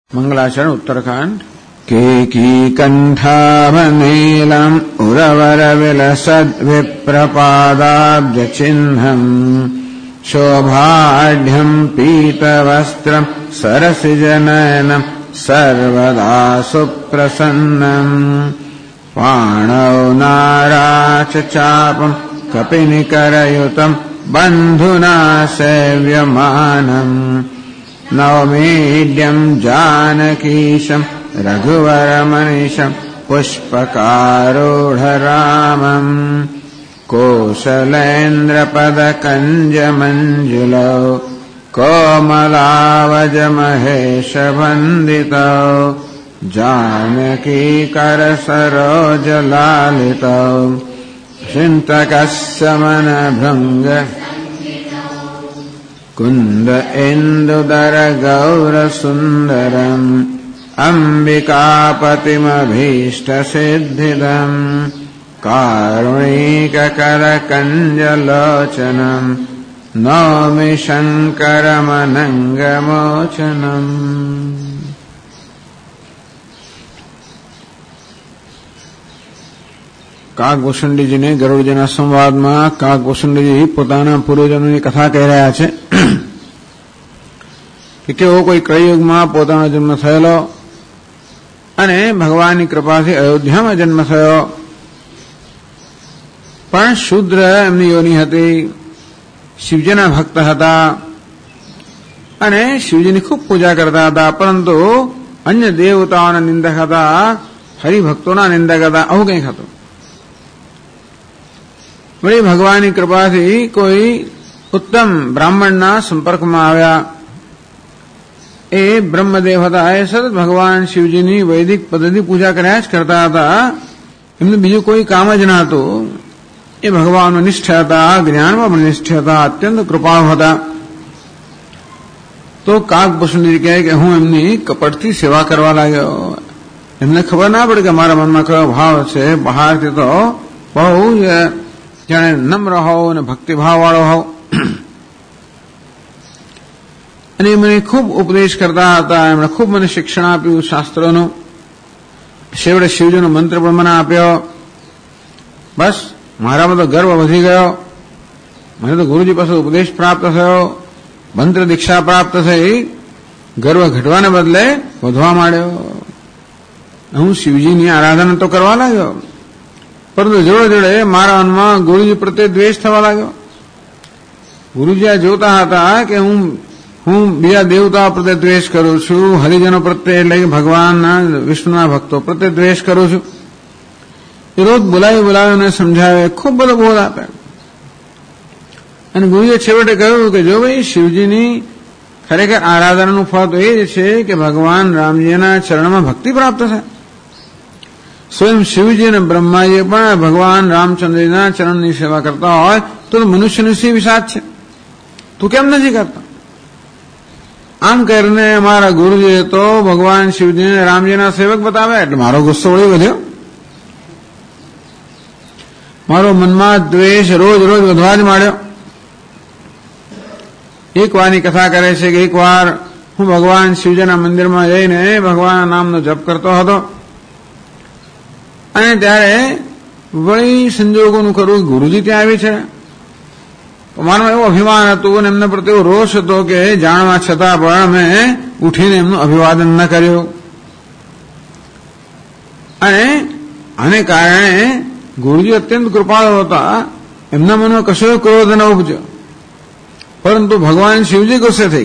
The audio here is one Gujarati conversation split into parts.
मंगलाचरण उत्तराखंड। केकीकण्ठावनीलम् उरवरविलसद्विप्रपादाब्जचिह्नम् शोभाढ्यम् पीतवस्त्रम् सरसिजनयनम् सर्वदा सुप्रसन्नम् पाणौ नाराचचापम् कपिनिकरयुतम् बन्धुना सेव्यमानम् नवमीड्यम् जानकीशम् रघुवरमनिशम् पुष्पकारूढरामम् कोसलेन्द्रपदकञ्जमञ्जुलौ कोमलावजमहेशवन्दितौ जानकीकरसरोजलालितौ चिन्तकस्समनभृङ्ग कुन्द इन्दुदर गौरसुन्दरम् अम्बिकापतिमभीष्टसिद्धिदम् कारुणिककरकञ्जलोचनम् नौमि शङ्करमनङ्गमोचनम्। કાગભૂષણજીને ગરુડજીના સંવાદમાં કાગભૂષણજી પોતાના પૂર્વજોની કથા કહી રહ્યા છે કે કેવો કોઈ કળિયુગમાં પોતાનો જન્મ થયેલો અને ભગવાનની કૃપાથી અયોધ્યામાં જન્મ થયો, પણ શુદ્ર એમની યોની હતી, શિવજીના ભક્ત હતા અને શિવજીની ખૂબ પૂજા કરતા હતા, પરંતુ અન્ય દેવતાઓના નિંદક હતા, હરિભક્તોના નિંદક હતા, આવું કંઈક હતું. વળી ભગવાનની કૃપાથી કોઈ ઉત્તમ બ્રાહ્મણના સંપર્કમાં આવ્યા. એ બ્રહ્મદેવ હતા. એ સતત ભગવાન શિવજીની વૈદિક પદ્ધતિ પૂજા કર્યા જ કરતા હતા. એમને બીજું કોઈ કામ જ ન હતું. એ ભગવાનનો નિષ્ઠ હતા, જ્ઞાનમાં પણ નિષ્ઠ હતા, અત્યંત કૃપાળુ હતા. તો કાગભૂષણજી કહે કે હું એમની કપટથી સેવા કરવા લાગ્યો. એમને ખબર ના પડે કે મારા મનમાં કયો ભાવ છે. બહારથી તો બહુ જ જાણે નમ્ર હોવ અને ભક્તિભાવવાળો હોવ. અને મને ખૂબ ઉપદેશ કરતા હતા. એમણે ખૂબ મને શિક્ષણ આપ્યું શાસ્ત્રોનું. છેવટે શિવજીનો મંત્ર પણ મને આપ્યો. બસ મારામાં તો ગર્વ વધી ગયો. મને તો ગુરુજી પાસે ઉપદેશ પ્રાપ્ત થયો, મંત્ર દીક્ષા પ્રાપ્ત થઈ. ગર્વ ઘટવાને બદલે વધવા માંડ્યો. હું શિવજીની આરાધના તો કરવા લાગ્યો, પરંતુ જોડે જોડે મારા મનમાં ગુરુજી પ્રત્યે દ્વેષ થવા લાગ્યો. ગુરુજી આ જોતા હતા કે હું બીજા દેવતાઓ પ્રત્યે દ્વેષ કરું છું, હરિજનો પ્રત્યે એટલે કે ભગવાનના વિષ્ણુના ભક્તો પ્રત્યે દ્વેષ કરું છું. એ રોજ બોલાવીને સમજાવે, ખૂબ બધો બોધ આપે. અને ગુરુએ છેવટે કહ્યું કે જો ભાઈ શિવજીની ખરેખર આરાધનાનું ફળ તો એ જ છે કે ભગવાન રામજીના ચરણમાં ભક્તિ પ્રાપ્ત થાય. સ્વયં શિવજી અને બ્રહ્માજી પણ ભગવાન રામચંદ્રના ચરણની સેવા કરતા હોય તો મનુષ્યની સી વિષાદ છે, તું કેમ નથી કરતા? આમ કરીને અમારા ગુરુજીએ તો ભગવાન શિવજીને રામજીના સેવક બતાવ્યા. એટલે મારો ગુસ્સો વળી વધ્યો. મારો મનમાં દ્વેષ રોજ રોજ વધવા જ માંડ્યો. એક વારની કથા કરે છે કે એક વાર હું ભગવાન શિવજીના મંદિરમાં જઈને ભગવાનના નામનો જપ કરતો હતો અને ત્યારે વળી સંજોગોનું કરવું ગુરુજી ત્યાં આવી છે. મારું એવું અભિમાન હતું અને એમના પ્રત્યે એવો રોષ હતો કે જાણવા છતાં પણ મેં ઉઠીને એમનું અભિવાદન ન કર્યું. અને આને કારણે ગુરુજી અત્યંત કૃપાળુ હતા. એમના મનમાં કશો ક્રોધ ન ઉપજ્યો, પરંતુ ભગવાન શિવજી ગુસ્સે થઈ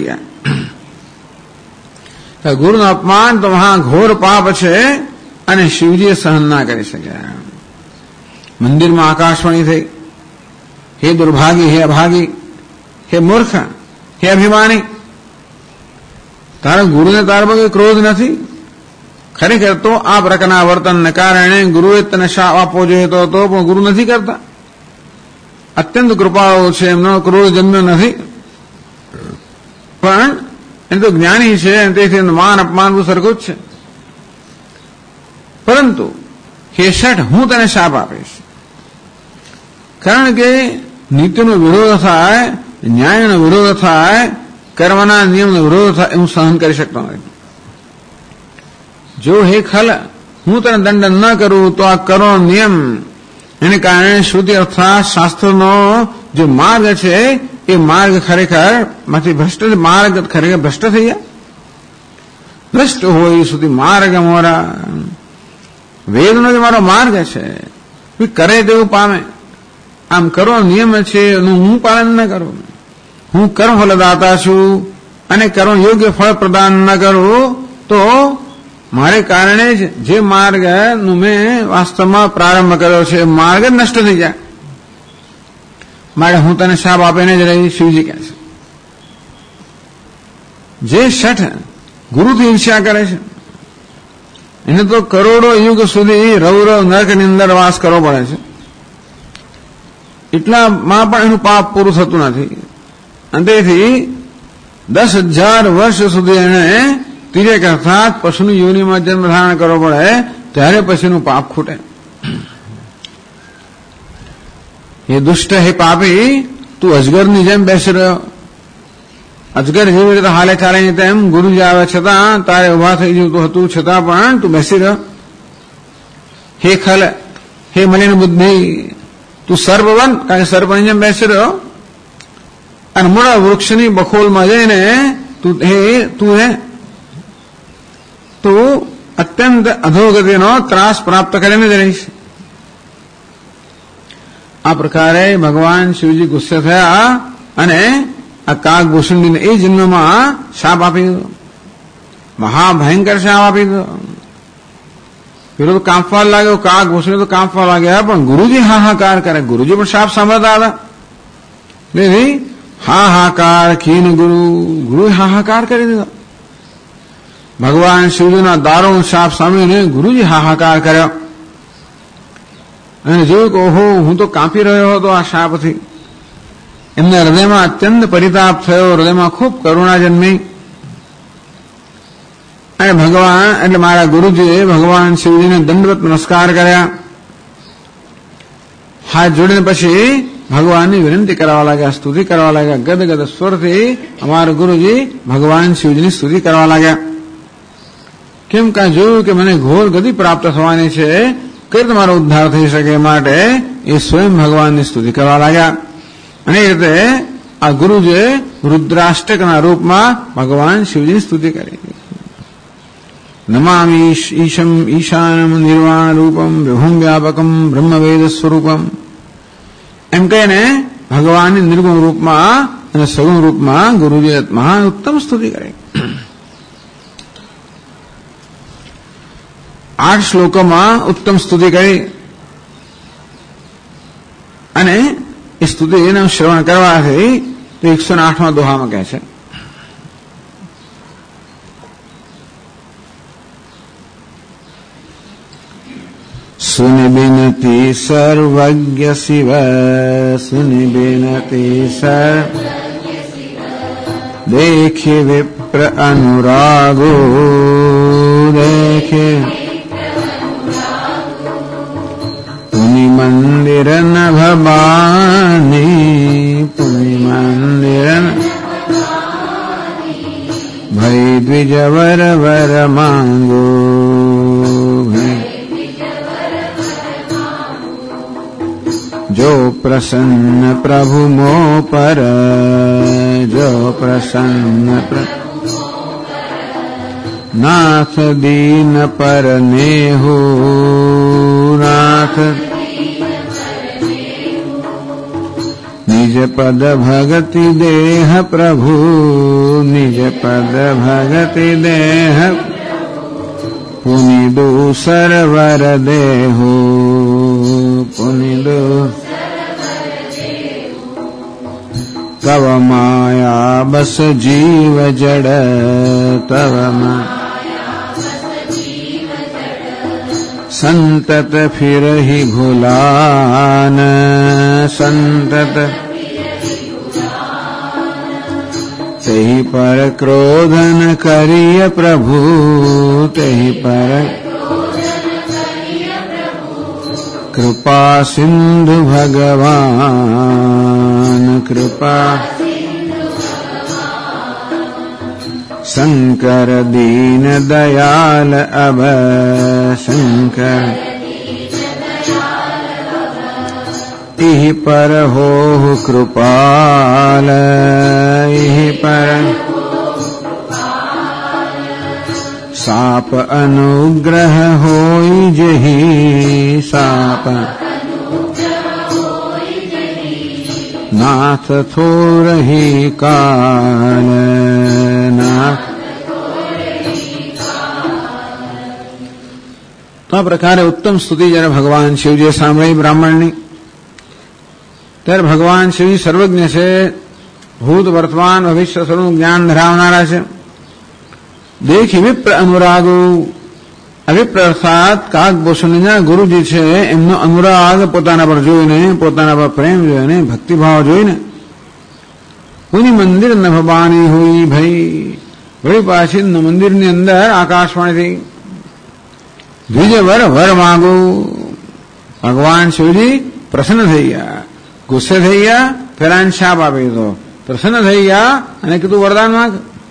ગયા. ગુરુનું અપમાન તો મહા ઘોર પાપ છે અને શિવજીએ સહન ના કરી શક્યા. મંદિરમાં આકાશવાણી થઈ, હે દુર્ભાગી, હે અભાગી, હે મૂર્ખ, હે અભિમાની, તારા ગુરુને તારા પર ક્રોધ નથી. ખરેખર તો આ પ્રકારના વર્તનને કારણે ગુરુએ તને શાપ આપવો જોઈએ તો પણ ગુરુ નથી કરતા. અત્યંત કૃપાળુ છે, એમનો ક્રોધ જન્મ્યો નથી, પણ એ તો જ્ઞાની છે તેથી માન અપમાન સરખું જ છે. પરંતુ હે શઠ, હું તને શાપ આપીશ. કારણ કે નીતિનો વિરોધ થાય, ન્યાયનો વિરોધ થાય, કર્મના નિયમનો વિરોધ થાય, હું સહન કરી શકતો નથી. જો હે ખલ હું તને દંડ ન કરું તો આ કરોડ નિયમ એને કારણે શ્રુતિ અર્થાત શાસ્ત્રનો જે માર્ગ છે એ માર્ગ ખરેખર માંથી માર્ગ ખરેખર ભ્રષ્ટ થઈ જાય. ભ્રષ્ટ હોય સુધી માર્ગ મોરા વેદનો જે મારો માર્ગ છે કરે તેવું પામે. આમ કરો નિયમ છે એનું હું પાલન ન કરું. હું કર્મ ફલદાતા છું અને કર્મ યોગ્ય ફળ પ્રદાન ન કરું તો મારે કારણે જ જે માર્ગનું મેં વાસ્તવમાં પ્રારંભ કર્યો છે એ માર્ગ જ નષ્ટ થઈ જાય. માટે હું તને શાપ આપીને જ રહી. શિવજી કહે છે જે શઠ ગુરુથી ઈર્ષ્યા કરે છે એને તો કરોડો યુગ સુધી રૌરવ નરકની અંદર વાસ કરવો પડે છે. એટલામાં પણ એનું પાપ પૂરું થતું નથી. અને તેથી 10,000 વર્ષ સુધી એને તિર્યક અર્થાત પશુની યોનિમાં જન્મ ધારણ કરવો પડે ત્યારે પછીનું પાપ ખૂટે. એ દુષ્ટ હે પાપી તું અજગરની જેમ બેસી રહ્યો. અજગર જેવી રીતે હાલે ચાલે તેમ ગુરુજી આવે છતાં તારે ઉભા થઈ જતું હતું છતાં પણ તું બેસી રહ્યો. હે ખલ હે મલિન બુદ્ધિ તું સર્પ બન કારણ કે સર્પની જેમ બેસી રહ્યો અને મોટા વૃક્ષની બખોલમાં જઈને તું અત્યંત અધોગતિનો ત્રાસ પ્રાપ્ત કરીને જ રહીશ. આ પ્રકારે ભગવાન શિવજી ગુસ્સે થયા અને આ કાગભૂષણને એ જન્મમાં શાપ આપી દીધો. મહાભયંકર શાપ આપી દીધો. પેલો તો કાંપવા લાગ્યો, કાગભૂષણ તો કાંપવા લાગ્યા, પણ ગુરુજી હાહાકાર કરે. ગુરુજી પણ શાપ સાંભળતા હતા. તેથી હાહાકાર ખીન ગુરુ હાહાકાર કરી દીધો. ભગવાન શિવજીના દારૂણ શાપ સાંભળીને ગુરુજી હાહાકાર કર્યો અને જોયું કે ઓહો હું તો કાંપી રહ્યો હતો આ શાપથી. એમના હૃદયમાં અત્યંત પરિતાપ થયો. હૃદયમાં ખૂબ કરુણા જન્મી અને ભગવાન એટલે મારા ગુરુજીએ ભગવાન શિવજીને દંડવત નમસ્કાર કર્યા. હાથ જોડીને પછી ભગવાનની વિનંતી કરવા લાગ્યા, સ્તુતિ કરવા લાગ્યા. ગદગદ સ્વરથી અમારા ગુરુજી ભગવાન શિવજીની સ્તુતિ કરવા લાગ્યા. કેમ કાં જોયું કે મને ઘોર ગતિ પ્રાપ્ત થવાની છે, કઈ રીતે મારો ઉદ્ધાર થઈ શકે માટે એ સ્વયં ભગવાનની સ્તુતિ કરવા લાગ્યા. અને એ રીતે આ ગુરુજીએ રુદ્રાષ્ટકના રૂપમાં ભગવાન શિવજીની સ્તુતિ કરી. નમામિ ઈશમ ઈશાનમ નિર્વાણ રૂપમ વિભુમ વ્યાપકમ બ્રહ્મવેદ સ્વરૂપમ એમ કહીને ભગવાનની નિર્ગુણ રૂપમાં અને સગુણ રૂપમાં ગુરુજીએ મહાન ઉત્તમ સ્તુતિ કરી. 8 શ્લોકોમાં ઉત્તમ સ્તુતિ કરી અને એ સ્તુતિનું શ્રવણ કરવાથી તો 108મા દોહામાં કહે છે સુનિ બિનતી સર્વજ્ઞ શિવ સુનિ બિનતી દેખે વિપ્ર અનુરાગો દેખે પુનિ મંદિર ન ભવાની પુનિ મંદિર ભય દ્વિજવર વર માંગો જો પ્રસન્ન પ્રભુ મો પર જો પ્રસન્ન નાથ દીન પર નેહુ નાથ નિજ પદ ભગતિ દેહ પ્રભુ નિજ પદ ભગતિ દેહ પુનિ દૂસર વર દેહો પુનિ દો તવ માયા બસ જીવ જડ તવ સંતત ફિરહી ભૂલાન સંતત તેહી પર ક્રોધન કરીય પ્રભુ તેહી પર કૃપા સિંધુ ભગવાન કૃપા शंकर दीन दयाल अब शंकर इहि पर हो कृपाल इहि पर साप अनुग्रह होई जही साप नाथ थोरही काल नाथ. તો આ પ્રકારે ઉત્તમ સ્તુતિ જયારે ભગવાન શિવજીએ સાંભળી બ્રાહ્મણની, ત્યારે ભગવાન શિવજી સર્વજ્ઞ છે, ભૂત વર્તમાન ભવિષ્ય સ્વરૂપનું જ્ઞાન ધરાવનારા છે. દેખી વિપ્ર અનુરાગો, અવિપ્ર અર્થાત કાગભૂષણના ગુરુજી છે, એમનો અનુરાગ પોતાના પર જોઈને, પોતાના પર પ્રેમ જોઈને, ભક્તિભાવ જોઈને કોઈની મંદિર નભબાની હોય ભાઈ, વળી પાછી મંદિરની અંદર આકાશવાણીથી દ્વિજ વર માંગો. ભગવાન શિવજી પ્રસન્ન થઈ ગયા, ગુસ્સે થઈ ગયા, પેલા શાપ આપી દીધો, પ્રસન્ન થઈ ગયા અને કીધું વરદાન માંગ.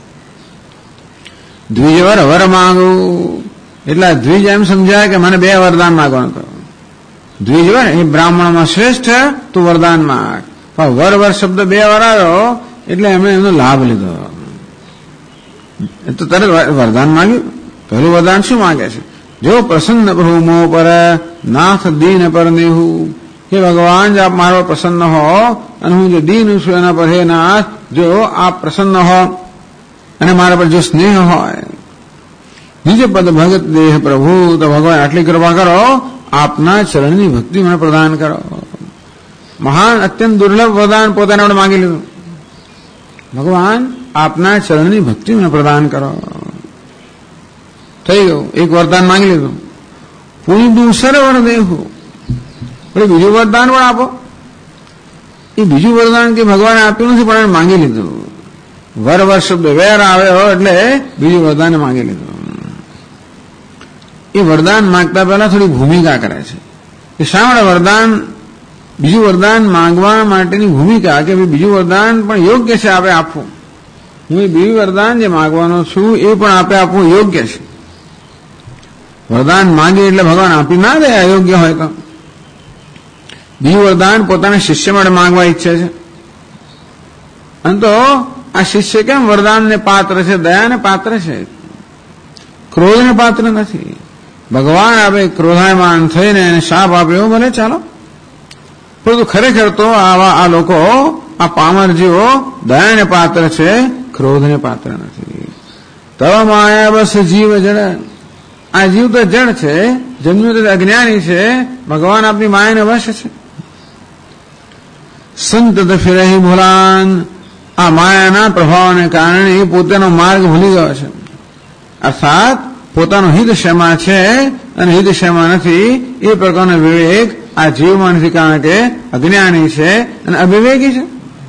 દ્વિજવર વર માંગુ એટલે દ્વિજ એમ સમજાય કે મને 2 વરદાન માંગવાનું કહ્યું. દ્વિજવર એ બ્રાહ્મણમાં શ્રેષ્ઠ, તું વરદાન માંગ. પણ વર શબ્દ 2 વાર આવ્યો એટલે એમણે એનો લાભ લીધો. એ તો તરત વરદાન માંગ્યું. પહેલું વરદાન શું માંગે છે? જો પ્રસન્ન પ્રભુ મો પર નાથ દીન પર નેહું, કે ભગવાન જો આપ મારો પ્રસન્ન હો અને હું જો દીન છું એના પર, હે નાથ જો આપ પ્રસન્ન હો અને મારા પર જો સ્નેહ હોય, નિજ પદ ભગત દેહ પ્રભુ, તો ભગવાન આટલી કૃપા કરો, આપના ચરણની ભક્તિ મને પ્રદાન કરો. મહાન અત્યંત દુર્લભ વરદાન પોતાને આપણે માંગી લીધું. ભગવાન આપના ચરણની ભક્તિ મને પ્રદાન કરો. થઈ ગયું, એક વરદાન માંગી લીધું. પૂરી દૂસરે વર દેવું, બીજું વરદાન પણ આપો. એ બીજું વરદાન કે ભગવાને આપ્યું નથી પણ એને માંગી લીધું. વર શબ્દ વેર આવ્યો એટલે બીજું વરદાન માંગી લીધું. એ વરદાન માંગતા પહેલા થોડી ભૂમિકા કરે છે કે શા માટે વરદાન, બીજું વરદાન માંગવા માટેની ભૂમિકા, કે બીજું વરદાન પણ યોગ્ય છે આપે આપવું. હું એ બીજું વરદાન જે માંગવાનો છું એ પણ આપે આપવું યોગ્ય છે. વરદાન માંગીએ એટલે ભગવાન આપી ના દે અયોગ્ય હોય તો. બીજું વરદાન પોતાના શિષ્ય માટે માંગવા ઈચ્છે છે. અને તો આ શિષ્ય કેમ વરદાનને પાત્ર છે, દયાને પાત્ર છે, ક્રોધને પાત્ર નથી. ભગવાન આપે ક્રોધાયમાન થઈને એને શાપ આપ્યો, ભલે ચાલો, પરંતુ ખરેખર તો આ લોકો, આ પામરજીઓ દયાને પાત્ર છે, ક્રોધને પાત્ર નથી. તવ માયા બસ જીવ જડ, આ જીવ તો જડ છે, જન્મ્યું તો અજ્ઞાની છે, ભગવાન આપની માયાને વશ છે. સંત ફિરહી ભૂલાન, આ માયાના પ્રભાવને કારણે પોતાનો માર્ગ ભૂલી ગયો છે. અર્થાત પોતાનો હિત શેમાં છે અને હિત શેમાં નથી એ પ્રકારનો વિવેક આ જીવમાં નથી, કારણ કે અજ્ઞાની છે અને અવિવેકી છે.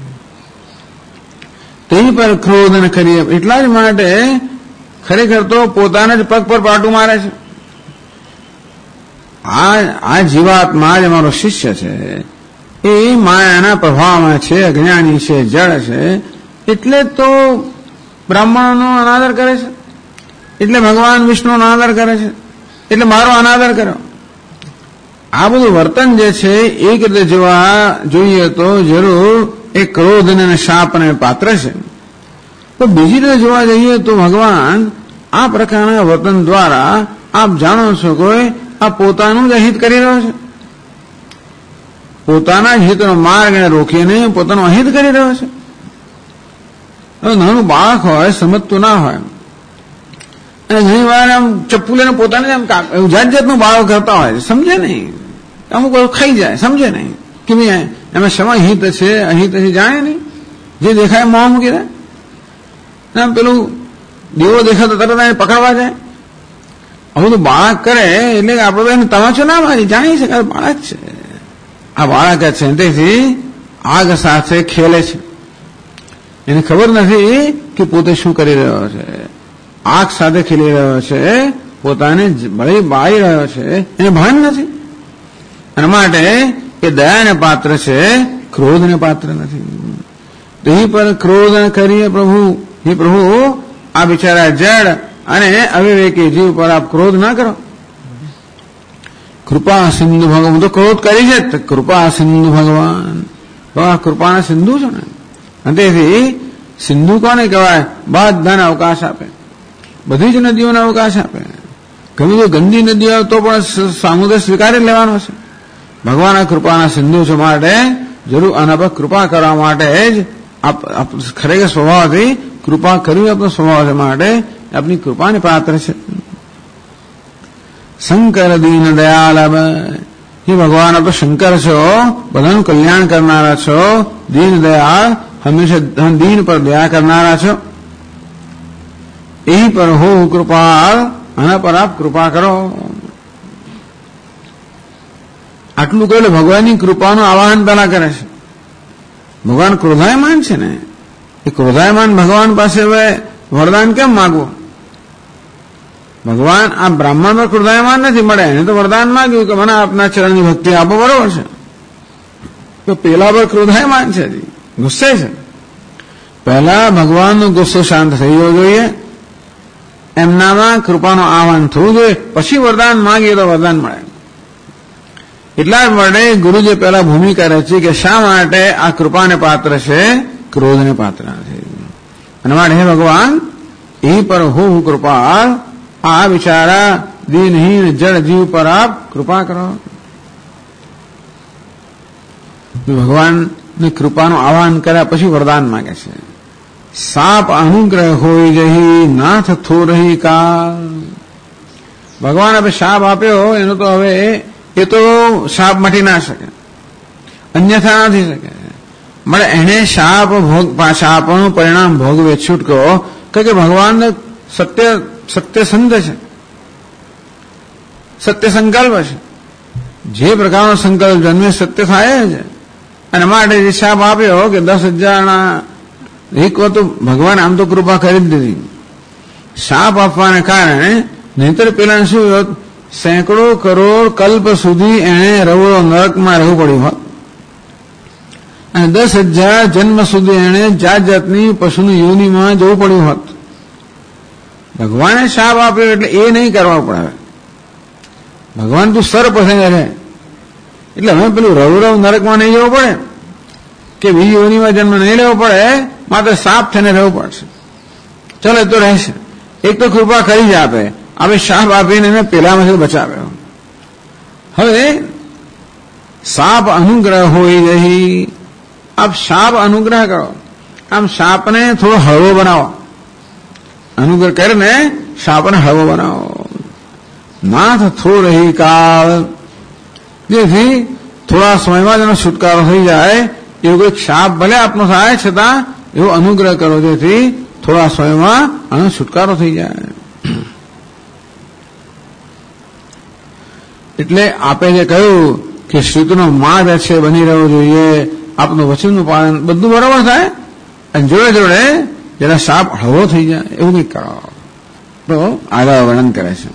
તેની પર ક્રોધ ન કરીએ, એટલા જ માટે ખરેખર તો પોતાના જ પગ પર પાટું મારે છે. આ જીવાત્મા જ અમારો શિષ્ય છે, એ માયાના પ્રભાવમાં છે, અજ્ઞાની છે, જળ છે, એટલે તો બ્રાહ્મણોનો અનાદર કરે છે, એટલે ભગવાન વિષ્ણુનો અનાદર કરે છે, એટલે મારો અનાદર કર્યો. આ બધું વર્તન જે છે એક રીતે જોવા જોઈએ તો જરૂર એ ક્રોધ અને શાપ અને પાત્ર છે. તો બીજી રીતે જોવા જઈએ તો ભગવાન આ પ્રકારના વર્તન દ્વારા આપ જાણો છો કે આ પોતાનું જ અહિત કરી રહ્યો છે, પોતાના જ હિતનો માર્ગ રોકીને પોતાનું અહિત કરી રહ્યો છે. નાનું બાળક હોય, સમજતું ના હોય, અને ઘણી વાર આમ ચપ્પુ લઈને પોતાને આમ જાત જાતનું બાળક કરતા હોય, સમજે નહીં, અમુક ખાઈ જાય, સમજે નહીં કે ભાઈ એમાં શેમાં હિત છે અહિત છે, જાણે નહીં, જે દેખાય મોં મૂકી દે. પેલું દીવો દેખાય તો તરત એને પકડવા જાય. આવું બધું બાળક કરે એટલે આપણે એને તમાચો ના મારી, જાણી શકે બાળક છે, આ બાળક છે, તેથી આગ સાથે ખેલે છે. એને ખબર નથી કે પોતે શું કરી રહ્યો છે, આગ સાથે ખેલી રહ્યો છે, પોતાને બળી બાળી રહ્યો છે, એને ભાન નથી. અને માટે એ દયાને પાત્ર છે, ક્રોધને પાત્ર નથી. તેની પર ક્રોધ કરીએ પ્રભુ, હે પ્રભુ આ બિચારા જડ અને અવિવેકી જીવ પર આપ ક્રોધ ના કરો. કૃપા સિંધુ ભગવાન, તો ક્રોધ કરી છે. કૃપા સિંધુ ભગવાન, કૃપાના સિંધુ છો ને. અને તેથી સિંધુ કોને કહેવાય? બધાને અવકાશ આપે, બધી જ નદીઓને અવકાશ આપે. ઘણી જો ગંદી નદીઓ તો પણ સામુદ્ર સ્વીકારી લેવાનો છે. ભગવાન કૃપાના સિંધુ છે, માટે જરૂર આના પર કૃપા કરવા માટે જ ખરેખર સ્વભાવથી કૃપા કરવી આપણો સ્વભાવ છે, માટે આપની કૃપાને પાત્ર છે. શંકર દીન દયાલ, હે ભગવાન આપ શંકર છો, બધાનું કલ્યાણ કરનારા છો. દીન દયાળ, હંમેશા દીન પર દયા કરનારા છો. એ પર હો કૃપાળ, આના પર આપ કૃપા કરો. આટલું કહ્યું ભગવાનની કૃપાનું આવાહન પહેલા કરે છે. ભગવાન ક્રોધાયમાન છે ને, એ ક્રોધાયમાન ભગવાન પાસે હવે વરદાન કેમ માગવું? ભગવાન આ બ્રાહ્મણ પર ક્રોધાયમાન નથી, મળે એને તો વરદાન માગ્યું કે મને આપના ચરણની ભક્તિ આપો, બરોબર છે. તો પેલા પર ક્રોધાયમાન છે, ગુસ્સે છે. પહેલા ભગવાનનો ગુસ્સો શાંત થઈ જવો જોઈએ, એમનામાં કૃપાનું આહવાન થવું જોઈએ, પછી વરદાન માંગીએ તો વરદાન મળે. એટલા જ માટે ગુરુ જે પહેલા ભૂમિકા રચી કે શા માટે આ કૃપાને પાત્ર છે, ક્રોધને પાત્ર નથી. અને માટે હે ભગવાન, એ પર હું કૃપાળ, આ બિચારા દીનહીન જળ જીવ પર આપ કૃપા કરો. ભગવાનની કૃપાનું આહવાન કર્યા પછી વરદાન માંગે છે. સાપ અનુગ્રહ હોય જહી, નાથ થોરહી કાલ. ભગવાન હવે શાપ આપ્યો, એનો તો હવે એ તો શાપ મટી ના શકે, અન્યથા નથી શકે. મળે એને શાપનું પરિણામ ભોગવે છૂટકો, કે ભગવાન સત્યસંધ છે, સત્ય સંકલ્પ છે. જે પ્રકારનો સંકલ્પ જન્મે સત્ય થાય છે. અને માટે જે શાપ આપ્યો કે 10,000 એક તો ભગવાન આમ તો કૃપા કરી જ દીધી. શાપ આપવાને કારણે નહીતર પેલા શું હોત, સેંકડો કરોડ કલ્પ સુધી એને રવળો નરકમાં રહેવું પડ્યું હોત, અને 10,000 જન્મ સુધી એને જાત જાતની પશુની યોનિમાં જવું પડ્યું હોત. ભગવાને શાપ આપ્યો એટલે એ નહીં કરવા પડે. ભગવાન તું સર્પ થઈને રહે, એટલે હવે પેલું રવરવ નરકમાં નહીં જવું પડે કે બીજી યોનિમાં જન્મ નહીં લેવો પડે, માત્ર સાપ થઈને રહેવું પડશે. ચલો એ તો રહેશે. એક તો કૃપા કરી જ આપે, હવે શાપ આપીને એને પેલામાંથી બચાવ્યો. હવે સાપ અનુગ્રહ હોય રહી, આપ શાપ અનુગ્રહ કરો. આમ શાપને થોડો હળવો બનાવો, અનુગ્રહ કરીને શાપને હળવો બનાવો. નાથ થોરહી કાળ, જેથી થોડા સમયમાં જેનો છુટકારો થઈ જાય. એવું કોઈ શાપ ભલે આપનો થાય છતાં એવો અનુગ્રહ કરો, જેથી થોડા સમયમાં આનો છુટકારો થઈ જાય. એટલે આપે જે કહ્યું કે શ્રુતિનો માર્ગ છે બની રહેવો જોઈએ, આપનું વચનનું પાલન, બધું બરાબર થાય, અને જોડે જોડે જરા શાપ હળવો થઈ જાય એવું કંઈક કરો. તો આગળ વર્ણન કરે છે.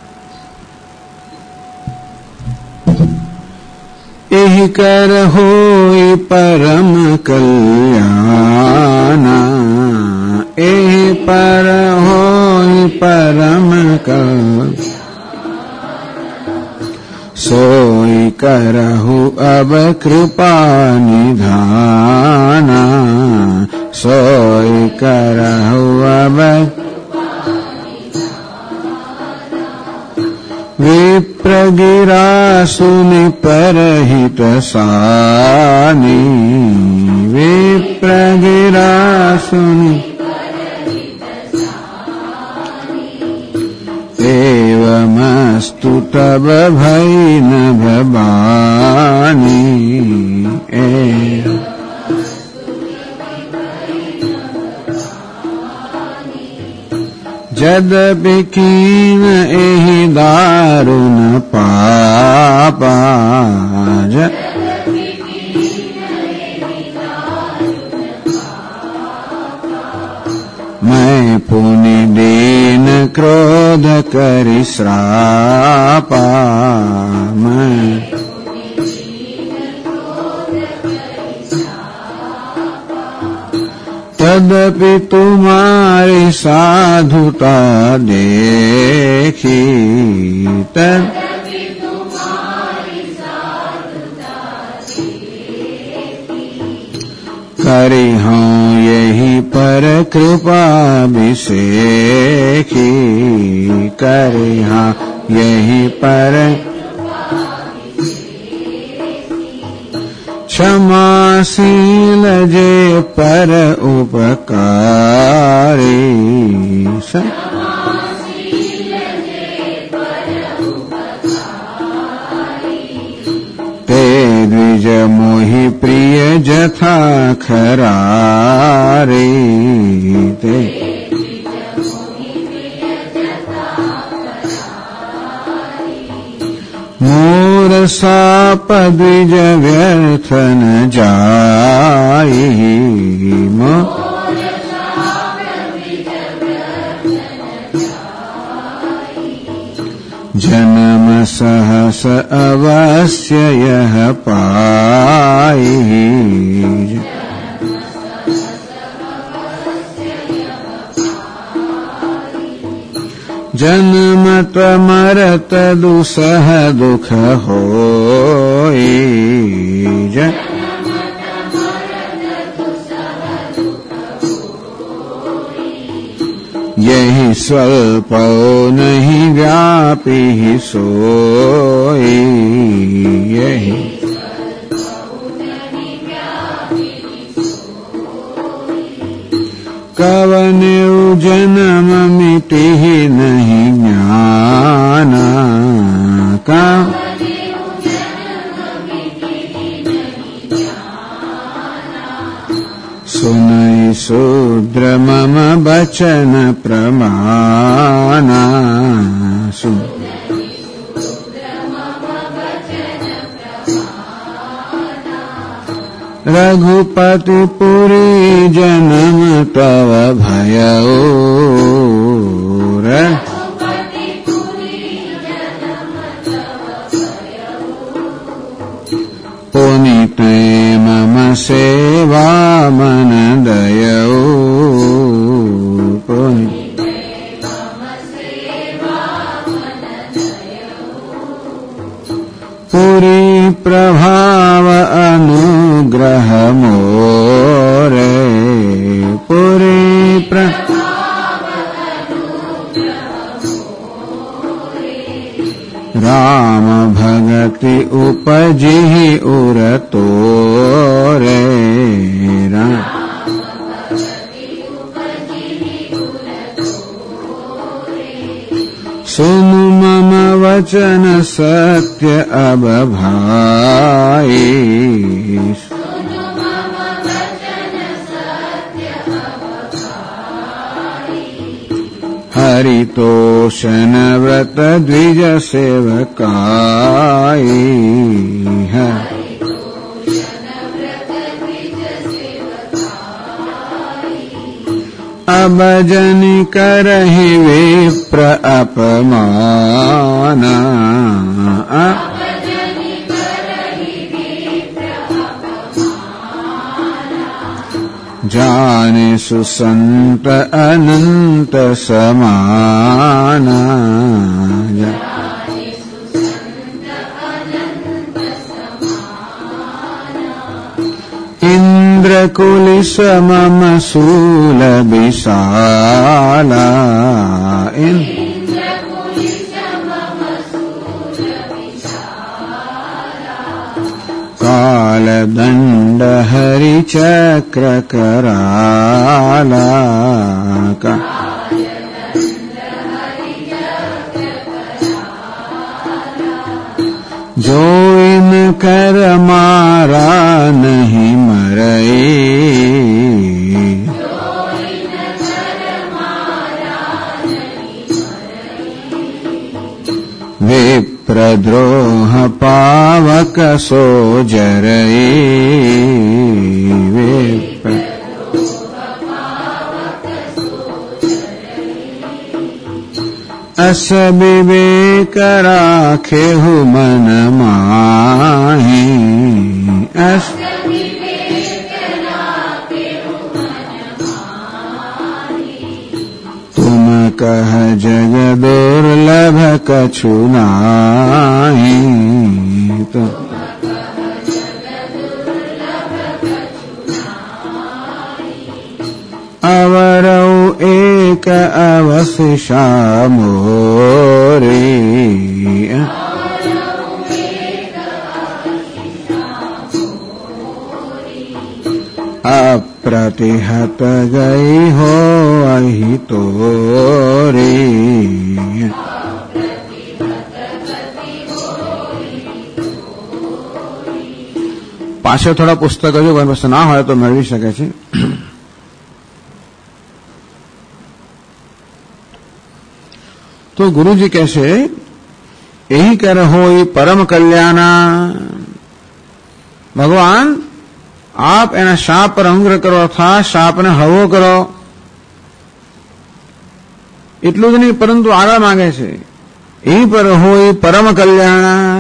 એહી કર હોય પરમ કલ્યાણા, એહી પર હોય પરમ કલ્યાણ, સોઈ કરહુ અબ કૃપા નિધાના, સોઈ કરહુ અબ વિપ્રગિરા સુનિ પરહિત સાની, વિપ્રગિરા સુનિ એવમસ્તુ તબ ભય ન ભવાની. જદપિ કીન એહી દારુણ પાપા, मैं पुनि दीन क्रोध करि श्रापा, मैं तदपि तुम्हारी साधुता देखी करी हूँ यही पर कृपा अभिषेकी करी हाँ यही पर क्षमाशील जे पर उपकारी ते द्विज मोहि प्रिय जथा खरारे ते मोर साप द्विज व्यर्थ न जाई जन्म सहस अवश्य यह पाई जन्मत मरत दुसह दुख होई यही स्वल्प नहीं व्यापी सोई यही कवने जन्म मिटि नहीं ज्ञान का सुनई शूद्र मम बचन प्रमाना सुन रघुपति पुरी जन्म तव भयऊ पुनीत मम सेवा मन दयऊ पुरी प्रभाव अनुग्रह मोरे पुरी राम भगति उपजिहि उर तोरे सुनु मम वचन सत्य अब भाई हरितोषण व्रत द्विज सेवकाई है अब जनि करहि विप्र अपमाना जाने सुसंत अनंत समाना इंद्र कुलिस मम शूल विशाला काल दंड हरि चक्र कराला जो इन कर मारा नहीं मरे विप्रद्रोह पावक सो जरई अस विवेक राखेहु मन माहि કહ જગ દુર્લભ કछु નાહી તો અવરૌ એક અવશિષા મોરી અપ્રતિહત ગઈ હો અહી તોરી પાછળ થોડા પુસ્તક હજુ કોઈ વસ્તુ ના હોય તો મેળવી શકે છે. તો ગુરુજી કહેશે એહી કર હોય પરમ કલ્યાણા. ભગવાન આપ એના શાપ પર અંગ્રહ કરો અર્થાત શાપને હળવો કરો. એટલું જ નહીં પરંતુ આગળ માંગે છે એ પર હોય પરમ કલ્યાણ.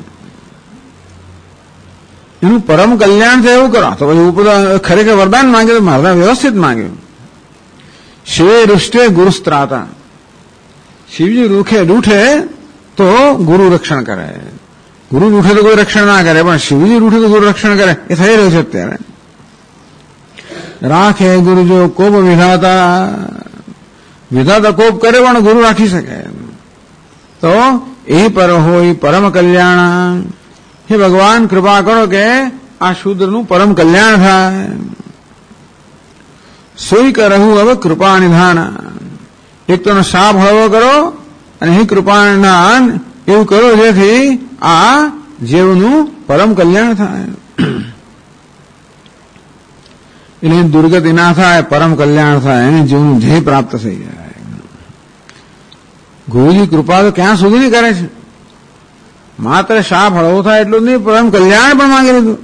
એનું પરમ કલ્યાણ છે એવું કરો. તો પછી ઉપર ખરેખર વરદાન માંગે તો વરદાન વ્યવસ્થિત માંગ્યું. શિવે રૂષ્ટે ગુરુ સ્ત્રાતા. શિવજી રૂઠે તો ગુરુ રક્ષણ કરે. ગુરુ રૂઠે તો કોઈ રક્ષણ ના કરે, પણ શિવજી રૂઠે તો ગુરુ રક્ષણ કરે. એ થઈ રહ્યું છે અત્યારે. રાખે ગુરુ જો કોપ વિધાતા. વિધાતા કોપ કરે પણ ગુરુ રાખી શકે. તો એ પર હોય પરમ કલ્યાણ. હે ભગવાન કૃપા કરો કે આ શૂદ્રનું પરમ કલ્યાણ થાય. સોઈ કરહું હવે કૃપા નિધાન. એક તો શાપ હળવો કરો અને હે કૃપા નિધાન એવું કરો જેથી આ જીવનું પરમ કલ્યાણ થાય. એટલે દુર્ગતિ ના થાય, પરમ કલ્યાણ થાય, એને જીવનું ધ્યેય પ્રાપ્ત થઈ જાય. ગુરુજી કૃપા તો ક્યાં સુધીની કરે છે. માત્ર શાપ હળવો થાય એટલું જ નહીં, પરમ કલ્યાણ પણ માંગી લીધું.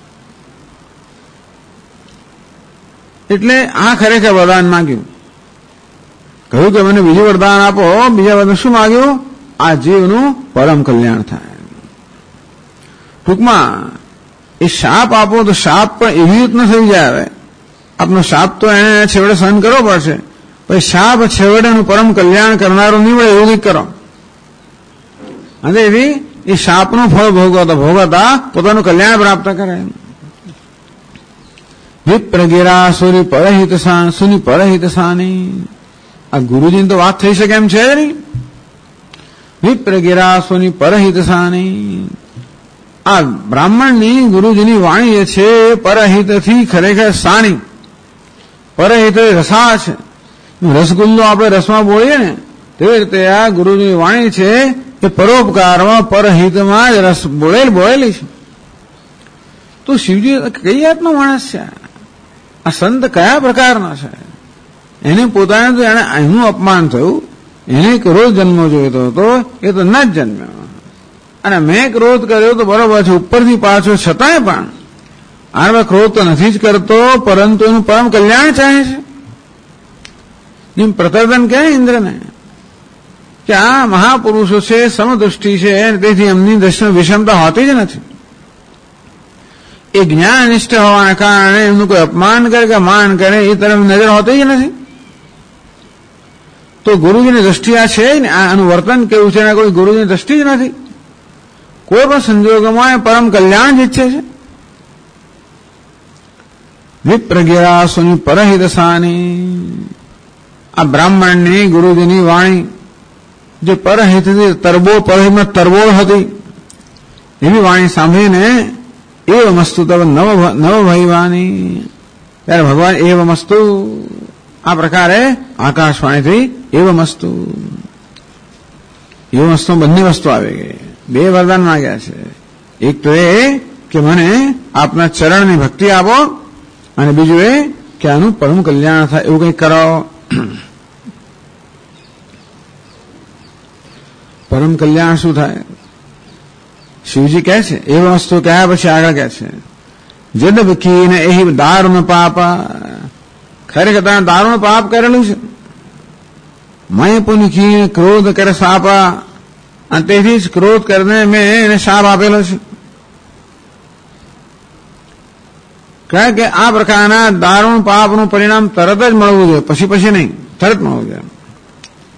એટલે આ ખરેખર વરદાન માંગ્યું. કહ્યું કે મને બીજું વરદાન આપો. બીજા વરદાન શું માંગ્યું? આ જીવનું પરમ કલ્યાણ થાય. ટૂંકમાં એ શાપ આપો તો શાપ પણ એવી રીતના થઈ જાય. હવે આપનો શાપ તો એને છેવટે સહન કરવો પડશે, પછી શાપ છેવટેનું પરમ કલ્યાણ કરનારું નીવડે એવું કંઈક કરો. અને એવી એ શાપનું ફળ ભોગવતા પોતાનું કલ્યાણ પ્રાપ્ત કરે. વિપ્રગિરા સુરી પરહિત સાની. આ ગુરુજીની તો વાત થઈ શકે એમ છે નહીં. વિપ્રગિરા સુની પરહિત સાની. આ બ્રાહ્મણની ગુરુજીની વાણી જે છે પરહિતથી ખરેખર સાની. પરહિત રસા છે. રસગુલ્લો આપણે રસમાં બોલીએ ને તેવી રીતે આ ગુરુજીની વાણી છે એ પરોપકારમાં પરહિતમાં જ રસ બોલેલી છે. તો શિવજી કઈ જાતનો માણસ છે? આ સંત કયા પ્રકારનો છે? એને પોતાને તો એને એનું અપમાન થયું. એને ક્રોધ જન્મ જોઈતો હતો, એ તો ન જ જન્મ્યો. અને મેં ક્રોધ કર્યો તો બરોબર છે ઉપરથી પાછો, છતાંય પણ આને ક્રોધ તો નથી જ કરતો, પરંતુ એનું પરમ કલ્યાણ ચાહે છે. જેમ પ્રતર્દન કહે ઇન્દ્રને કે આ મહાપુરુષો છે, સમદૃષ્ટિ છે, તેથી એમની દ્રષ્ટિમાં વિષમતા હોતી જ નથી. એ જ્ઞાનનિષ્ઠ હોવાના કારણે એમનું કોઈ અપમાન કરે કે માન કરે એ તરફ નજર હોતી જ નથી. તો ગુરુજીની દ્રષ્ટિ આ છે ને, આનું વર્તન કેવું છે, એના કોઈ ગુરુજીની દ્રષ્ટિ જ નથી. કોઈ પણ સંજોગોમાં એ પરમ કલ્યાણ જ ઈચ્છે છે. વિપ્રગિરા સુની પરહિત સાની. આ બ્રાહ્મણની ગુરુજીની વાણી જે પરહિતથી પરહિતમાં તરબોળ હતી એવી વાણી સાંભળીને એવ મસ્તુ તવ નવ ભૈવાની. ત્યારે ભગવાન એવ મસ્તુ આ પ્રકારે આકાશવાણીથી એવ મસ્તુ બંને વસ્તુ આવી ગઈ. બે વરદાન માંગ્યા છે. એક તો એ કે મને આપના ચરણની ભક્તિ આપો, અને બીજું એ કે આનું પરમ કલ્યાણ થાય એવું કંઈક કરાવો. પરમ કલ્યાણ શું થાય? શિવજી કહે છે એ વસ્તુ કયા પછી આગળ કહે છે જદબકીને એ દારૂણ પાપ. ખરેખર તમે દારૂણ પાપ કરેલું છે. મય પુનખી ક્રોધ કરે સાપા, અને તેથી જ ક્રોધ કરીને મેં એને શાપ આપેલો છે. કારણ કે આ પ્રકારના દારૂણ પાપનું પરિણામ તરત જ મળવું જોઈએ, પછી નહીં, તરત મળવું જોઈએ.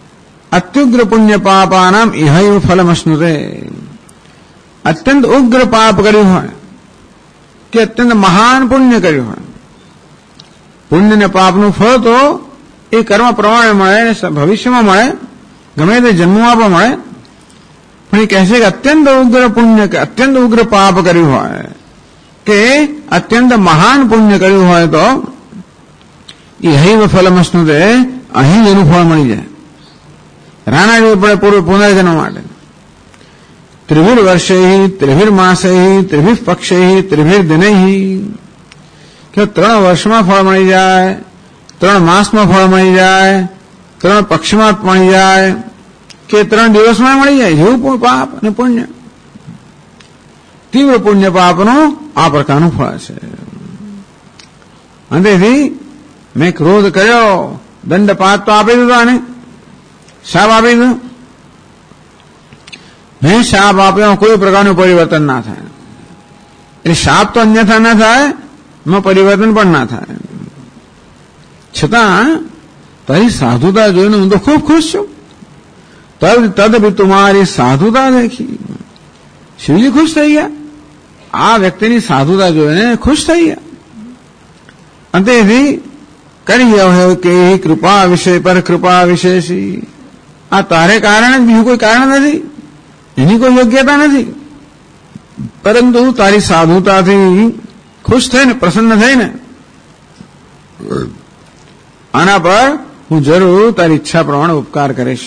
અત્યુગ્ર પુણ્ય પાપાનામ ઇહૈવ ફલમશ્નુતે. અત્યંત ઉગ્ર પાપ કર્યું હોય કે અત્યંત મહાન પુણ્ય કર્યું હોય, પુણ્ય ને પાપનું ફળ તો એ કર્મ પ્રમાણે મળે ને ભવિષ્યમાં મળે, ગમે તે જન્મમાં પણ મળે. પણ એ કહે છે કે અત્યંત ઉગ્ર પુણ્ય કે અત્યંત ઉગ્ર પાપ કર્યું હોય કે અત્યંત મહાન પુણ્ય કર્યું હોય તો ઇહૈવ ફલમશ્નુતે, અહીં એનું ફળ મળી જાય. રાણા જવું પડે પૂર્વ પુનર્જન્મ માટે. ત્રિભિર વર્ષે ત્રિભિર માસે ત્રિભિર પક્ષે ત્રિભિર દિને, કે 3 વર્ષમાં ફળ મળી જાય, 3 માસમાં ફળ મળી જાય, 3 પક્ષમાં મળી જાય, કે 3 દિવસમાં મળી જાય. જેવું પાપ અને પુણ્ય, તીવ્ર પુણ્ય પાપનું આ પ્રકારનું ફળ છે. અંતેથી મેં ક્રોધ કર્યો, દંડપાત તો આપી દીધો, આને શાપ આપી દીધો. મેં શાપ આપ્યો, કોઈ પ્રકારનું પરિવર્તન ના થાય. એટલે શાપ તો અન્યથા ના થાય, એમાં પરિવર્તન પણ ના થાય. છતાં તારી સાધુતા જોઈને હું તો ખૂબ ખુશ છું. તદ ભી તુમારી સાધુતા દેખી. શિવજી ખુશ થઈ ગયા, આ વ્યક્તિની સાધુતા જોઈને ખુશ થઈ ગયા. અંતેથી કરી હવે કે કૃપા વિષય પર કૃપા વિશેષી. આ તારે કારણે જ, બીજું કોઈ કારણ નથી, એની કોઈ યોગ્યતા નથી, પરંતુ તારી સાધુતાથી ખુશ થઈને પ્રસન્ન થઈને આના પર હું જરૂર તારી ઈચ્છા પ્રમાણે ઉપકાર કરીશ.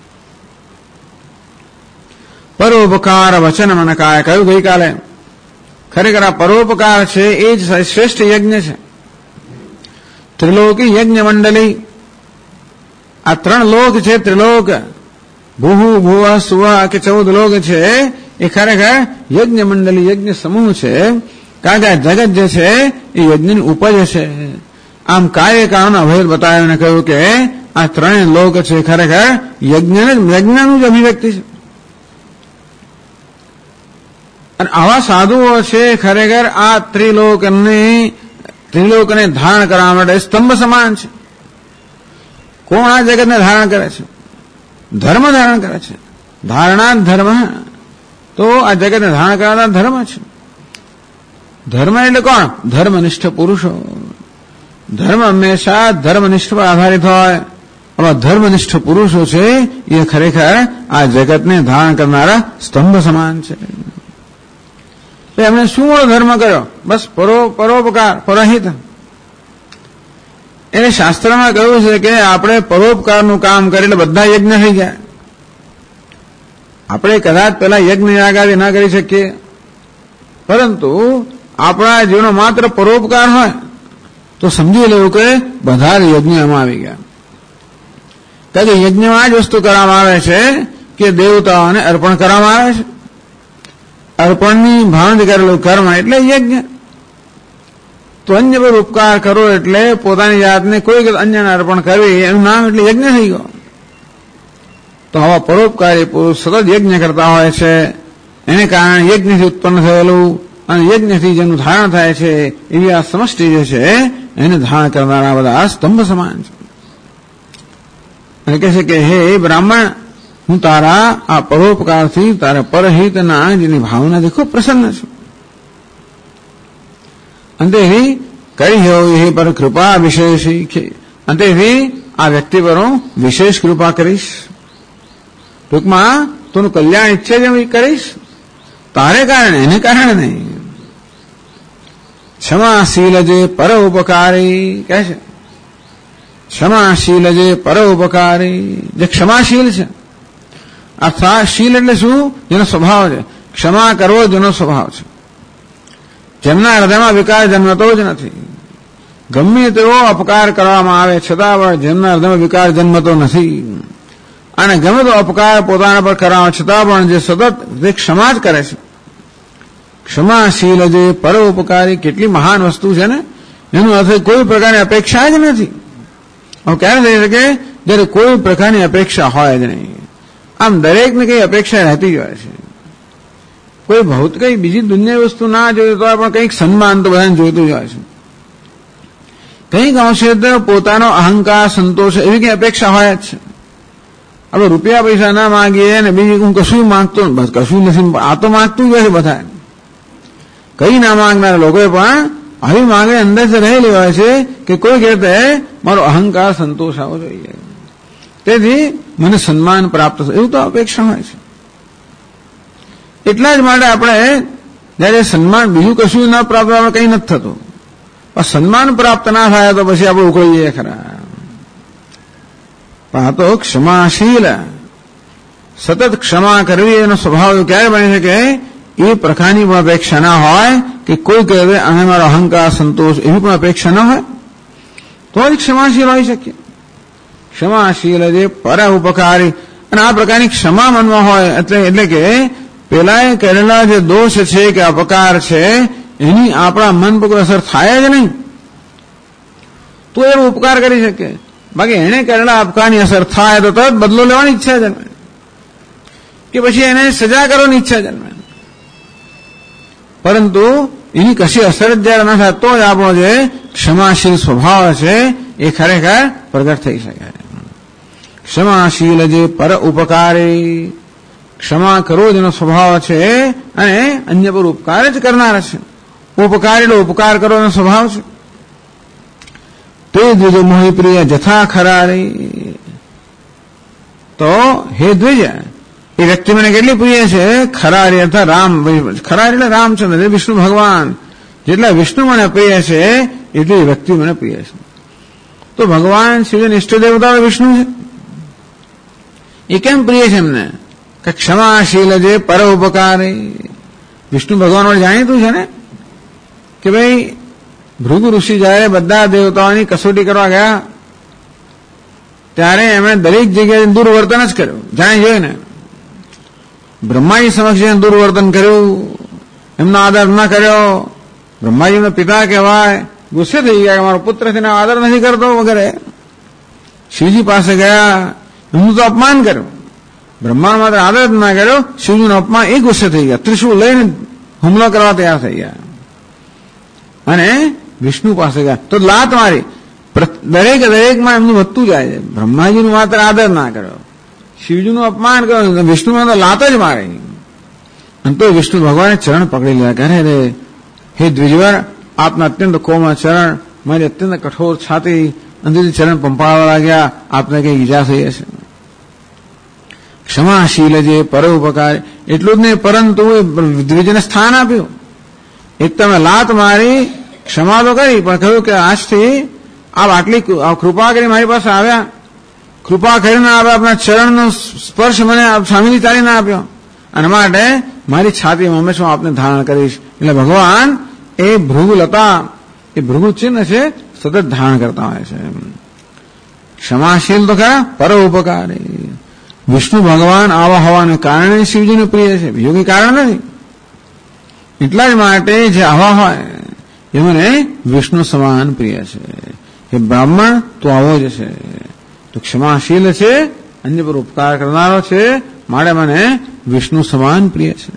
પરોપકાર વચન મનકાય કહ્યું ગઈકાલે. ખરેખર આ પરોપકાર છે એ જ શ્રેષ્ઠ યજ્ઞ છે. ત્રિલોકી યજ્ઞ મંડળી, આ 3 લોક છે, ત્રિલોક, ભૂહુ ભુવ સુવ કે 14 લોક છે, એ ખરેખર યજ્ઞ મંડળી, યજ્ઞ સમૂહ છે. કારણ કે આ જગત જે છે એ યજ્ઞની ઉપજ છે. આમ કાર્ય કારણનો અભેદ બતાવ્યો અને કહ્યું કે આ 3 લોક છે ખરેખર યજ્ઞનું જ અભિવ્યક્તિ છે. અને આવા સાધુઓ છે ખરેખર આ ત્રિલોકને ધારણ કરવા માટે સ્તંભ સમાન છે. કોણ આ જગતને ધારણ કરે છે? ધર્મ ધારણ કરે છે. ધારણા ધર્મ, તો આ જગતને ધારણ કરવાના ધર્મ છે. ધર્મ એટલે કોણ? ધર્મનિષ્ઠ પુરુષો. ધર્મ હંમેશા ધર્મનિષ્ઠ પર આધારિત હોય. આવા ધર્મનિષ્ઠ પુરુષો છે એ ખરેખર આ જગતને ધારણ કરનારા સ્તંભ સમાન છે. એમણે શું ધર્મ કર્યો? બસ પરોપકાર, પરહિત. એને શાસ્ત્રમાં કહ્યું છે કે આપણે પરોપકારનું કામ કરીએ એટલે બધા યજ્ઞ થઈ જાય. આપણે કદાચ પેલા યજ્ઞ યાગાદી ના કરી શકીએ, પરંતુ આપણા જીવનો માત્ર પરોપકાર હોય તો સમજી લેવું કે બધા જ યજ્ઞ એમાં આવી ગયા. કારણ કે યજ્ઞમાં આ જ વસ્તુ કરવામાં આવે છે કે દેવતાઓને અર્પણ કરવામાં આવે છે. અર્પણની ભાવના કરેલું કર્મ એટલે યજ્ઞ. તો અન્ય પર ઉપકાર કરો એટલે પોતાની જાતને કોઈ અન્યને અર્પણ કરવી, એનું નામ એટલે યજ્ઞ થઈ ગયો. તો આવા પરોપકારી પુરુષ સતત યજ્ઞ કરતા હોય છે. એને કારણે યજ્ઞથી ઉત્પન્ન થયેલું અને યજ્ઞથી જેનું ધારણ થાય છે એવી આ સમષ્ટિ જે છે એને ધારણ કરનારા બધા સ્તંભ સમાન છે. અને કહે છે કે હે બ્રાહ્મણ, હું તારા આ પરોપકારથી તારા પરહિતના જેની ભાવનાથી ખૂબ પ્રસન્ન છું. અંતેથી કરી હે પર કૃપા વિશેષી. અંતેથી આ વ્યક્તિ પર હું વિશેષ કૃપા કરીશ. ટૂંકમાં તેનું કલ્યાણ ઈચ્છે જ કરીશ, તારે કારણે, એને કારણે નહીં. ક્ષમાશીલ જે પરોપકારી કહે છે. ક્ષમાશીલ જે પરોપકારી, જે ક્ષમાશીલ છે. અર્થાત શીલ એટલે શું? જેનો સ્વભાવ છે. ક્ષમા કરવો જેનો સ્વભાવ છે. જેમના હૃદયમાં વિકાર જન્મતો જ નથી. ગમે તેવો અપકાર કરવામાં આવે છતાં પણ જેમના હૃદયમાં વિકાર જન્મતો નથી. અને ગમે તો અપકાર પોતાના પર કરવામાં છતાં પણ જે સતત જે ક્ષમા જ કરે છે. ક્ષમાશીલ જે પરોપકારી, કેટલી મહાન વસ્તુ છે ને. એનો અર્થ કોઈ પ્રકારની અપેક્ષા જ નથી. હવે ક્યારે થઈ શકે? જ્યારે કોઈ પ્રકારની અપેક્ષા હોય જ નહીં. આમ દરેકને કઈ અપેક્ષા રહેતી જ હોય છે. કોઈ ભૌત કઈ બીજી દુનિયા વસ્તુ ના જોયું તો પણ કંઈક સન્માન તો બધાને જોઈતું જ હોય છે. કંઈક અંશે પોતાનો અહંકાર, સંતોષ એવી કઈ અપેક્ષા હોય જ છે. આપણે રૂપિયા પૈસા ના માંગીએ ને બીજું હું કશું માંગતો બસ કશું નથી, આ તો માંગતું જ હોય છે બધા. કઈ ના માંગનાર લોકોએ પણ આવી માંગણી અંદર રહેલી હોય છે કે કોઈ કહેતે મારો અહંકાર સંતોષ આવવો જોઈએ, તેથી મને સન્માન પ્રાપ્ત થશે, એવું તો અપેક્ષા હોય છે. એટલા જ માટે આપણે જયારે સન્માન બીજું કશું ન પ્રાપ્ત આપણે કંઈ નથી થતું, પણ સન્માન પ્રાપ્ત ના થાય તો પછી આપણે ઉકળી જઈએ ખરા. પણ આ તો ક્ષમાશીલ, સતત ક્ષમા કરવી એનો સ્વભાવ ક્યારે બની શકે? એ પ્રકારની પણ અપેક્ષા ના હોય કે કોઈ કહે અને મારો અહંકાર સંતોષ એવી પણ અપેક્ષા ન હોય, તો જ ક્ષમાશીલ હોઈ શકીએ. ક્ષમાશીલ જે પર ઉપકારી, અને આ પ્રકારની ક્ષમા મનમાં હોય એટલે કે પેલા કરેલા જે દોષ છે કે અપકાર છે એની આપણા મન પર અસર થાય જ નહીં, તો એ ઉપકાર કરી શકે. બાકી એને કરેલા અપકારની અસર થાય તો તરત બદલો લેવાની ઈચ્છા જન્મે, કે પછી એને સજા કરવાની ઈચ્છા જન્મે. પરંતુ એની કશી અસર જ જયારે ના થાય તો જ આપણો જે ક્ષમાશીલ સ્વભાવ છે એ ખરેખર પ્રગટ થઈ શકે. ક્ષમાશીલ જે પર ઉપકારી, ક્ષમા કરવો જેનો સ્વભાવ છે અને અન્ય પર ઉપકાર જ કરનાર છે. ઉપકાર એટલે ઉપકાર કરવાનો સ્વભાવ છે. તે દ્વિજ મોહિ પ્રિય જથા ખરારી, તો હે દ્વિજ એ વ્યક્તિ મને કેટલી પ્રિય છે? ખરારી અર્થાત રામ, ખરારી એટલે રામચંદ્ર વિષ્ણુ ભગવાન, જેટલા વિષ્ણુ મને પ્રિય છે એટલી વ્યક્તિ મને પ્રિય છે. તો ભગવાન શિવના ઇષ્ટ દેવતા વિષ્ણુ છે, એ કેમ પ્રિય છે એમને? કે ક્ષમાશીલ જે પર ઉપકારી. વિષ્ણુ ભગવાન વડે જાણીતું છે ને કે ભાઈ ભૃગુ ઋષિ જયારે બધા દેવતાઓની કસોટી કરવા ગયા ત્યારે એમણે દરેક જગ્યાએ દુર્વર્તન જ કર્યું, જાણી જોઈ ને. બ્રહ્માજી સમક્ષ દુર્વર્તન કર્યું, એમનો આદર ન કર્યો. બ્રહ્માજીનો પિતા કહેવાય, ગુસ્સે થઈ ગયા કે મારો પુત્ર તેનો આદર નથી કરતો વગેરે. શિવજી પાસે ગયા, એમનું તો અપમાન કર્યું. બ્રહ્માનો માત્ર આદર જ ના કર્યો, શિવજીનો અપમાન, એ ગુસ્સે થઈ ગયા, ત્રિશૂળ લઈને હુમલો કરવા તૈયાર થઈ ગયા અને વિષ્ણુ પાસે ગયા તો લાત મારી. દરેકમાં એમનું વધતું જાય છે. બ્રહ્માજીનું માત્ર આદર ના કર્યો, શિવજીનું અપમાન કર્યું, વિષ્ણુમાં તો લાત જ મારી. અને તો વિષ્ણુ ભગવાને ચરણ પકડી લીધા. કહે રે હે દ્વિજવર, આપના અત્યંત કોમળ ચરણ, મારી અત્યંત કઠોર છાતી, અંદરથી ચરણ પંપાળવા લાગ્યા, આપને કઈ ઈજા થઈ હશે. ક્ષમાશીલ જે પરોપકાર, એટલું જ નહીં પરંતુ દ્વિજને સ્થાન આપ્યું. એક તમે લાત મારી, ક્ષમા તો કરી, પણ કહ્યું કે આજથી આપ આટલી કૃપા કરી મારી પાસે આવ્યા, કૃપા કરીને આપ આપણા ચરણનો સ્પર્શ મને સામેથી ચાલીને આપ્યો, અને માટે મારી છાતીમાં હંમેશા આપને ધારણ કરીશ. એટલે ભગવાન એ ભૃગુલતા, એ ભૃગુ ચિહ્ન છે, સતત ધારણ કરતા હોય છે. ક્ષમાશીલ તો ખરા, પરોપકારી. વિષ્ણુ ભગવાન આવા હોવાને કારણે શિવજીને પ્રિય છે, બીજું કઈ કારણ નથી. એટલા જ માટે જે આવા હોય એ મને વિષ્ણુ સમાન પ્રિય છે. કે બ્રાહ્મણ તો આવો જ છે, તો ક્ષમાશીલ છે, અન્ય પર ઉપકાર કરનારો છે, માટે મને વિષ્ણુ સમાન પ્રિય છે.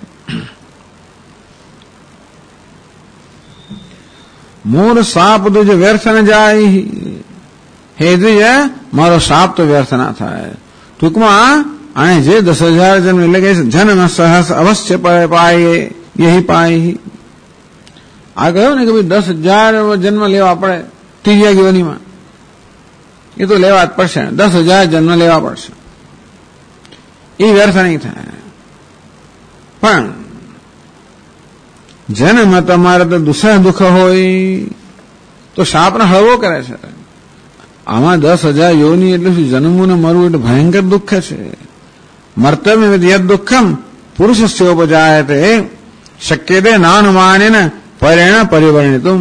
મોર સાપ દ્વિજ વ્યર્થ ન જાય, હે દ્વિજ મારો સાપ તો વ્યર્થ ના થાય. ટૂંકમાં આને જે 10,000 જન્મ એટલે કે જન્મ સહસ અવશ્ય પાય યહી પાય. આ કહ્યું ને કે ભાઈ 10,000 જન્મ લેવા પડે ત્રીજા યોનિમાં, એ તો લેવા જ પડશે. 10,000 જન્મ લેવા પડશે, એ વ્યર્થ નહીં થાય. પણ જન્મ તમારે તો દુઃખ હોય તો સાપને હળવો કરે છે. આમાં 10,000 યોની એટલે શું? જન્મવું ને મરવું એટલે ભયંકર દુઃખ છે. મર્તવ્ય યદ દુઃખમ પુરુષસ્ય ઉપજાયતે શક્યતે નાનુમાનેન પરેણ પરિવર્ણિતુમ.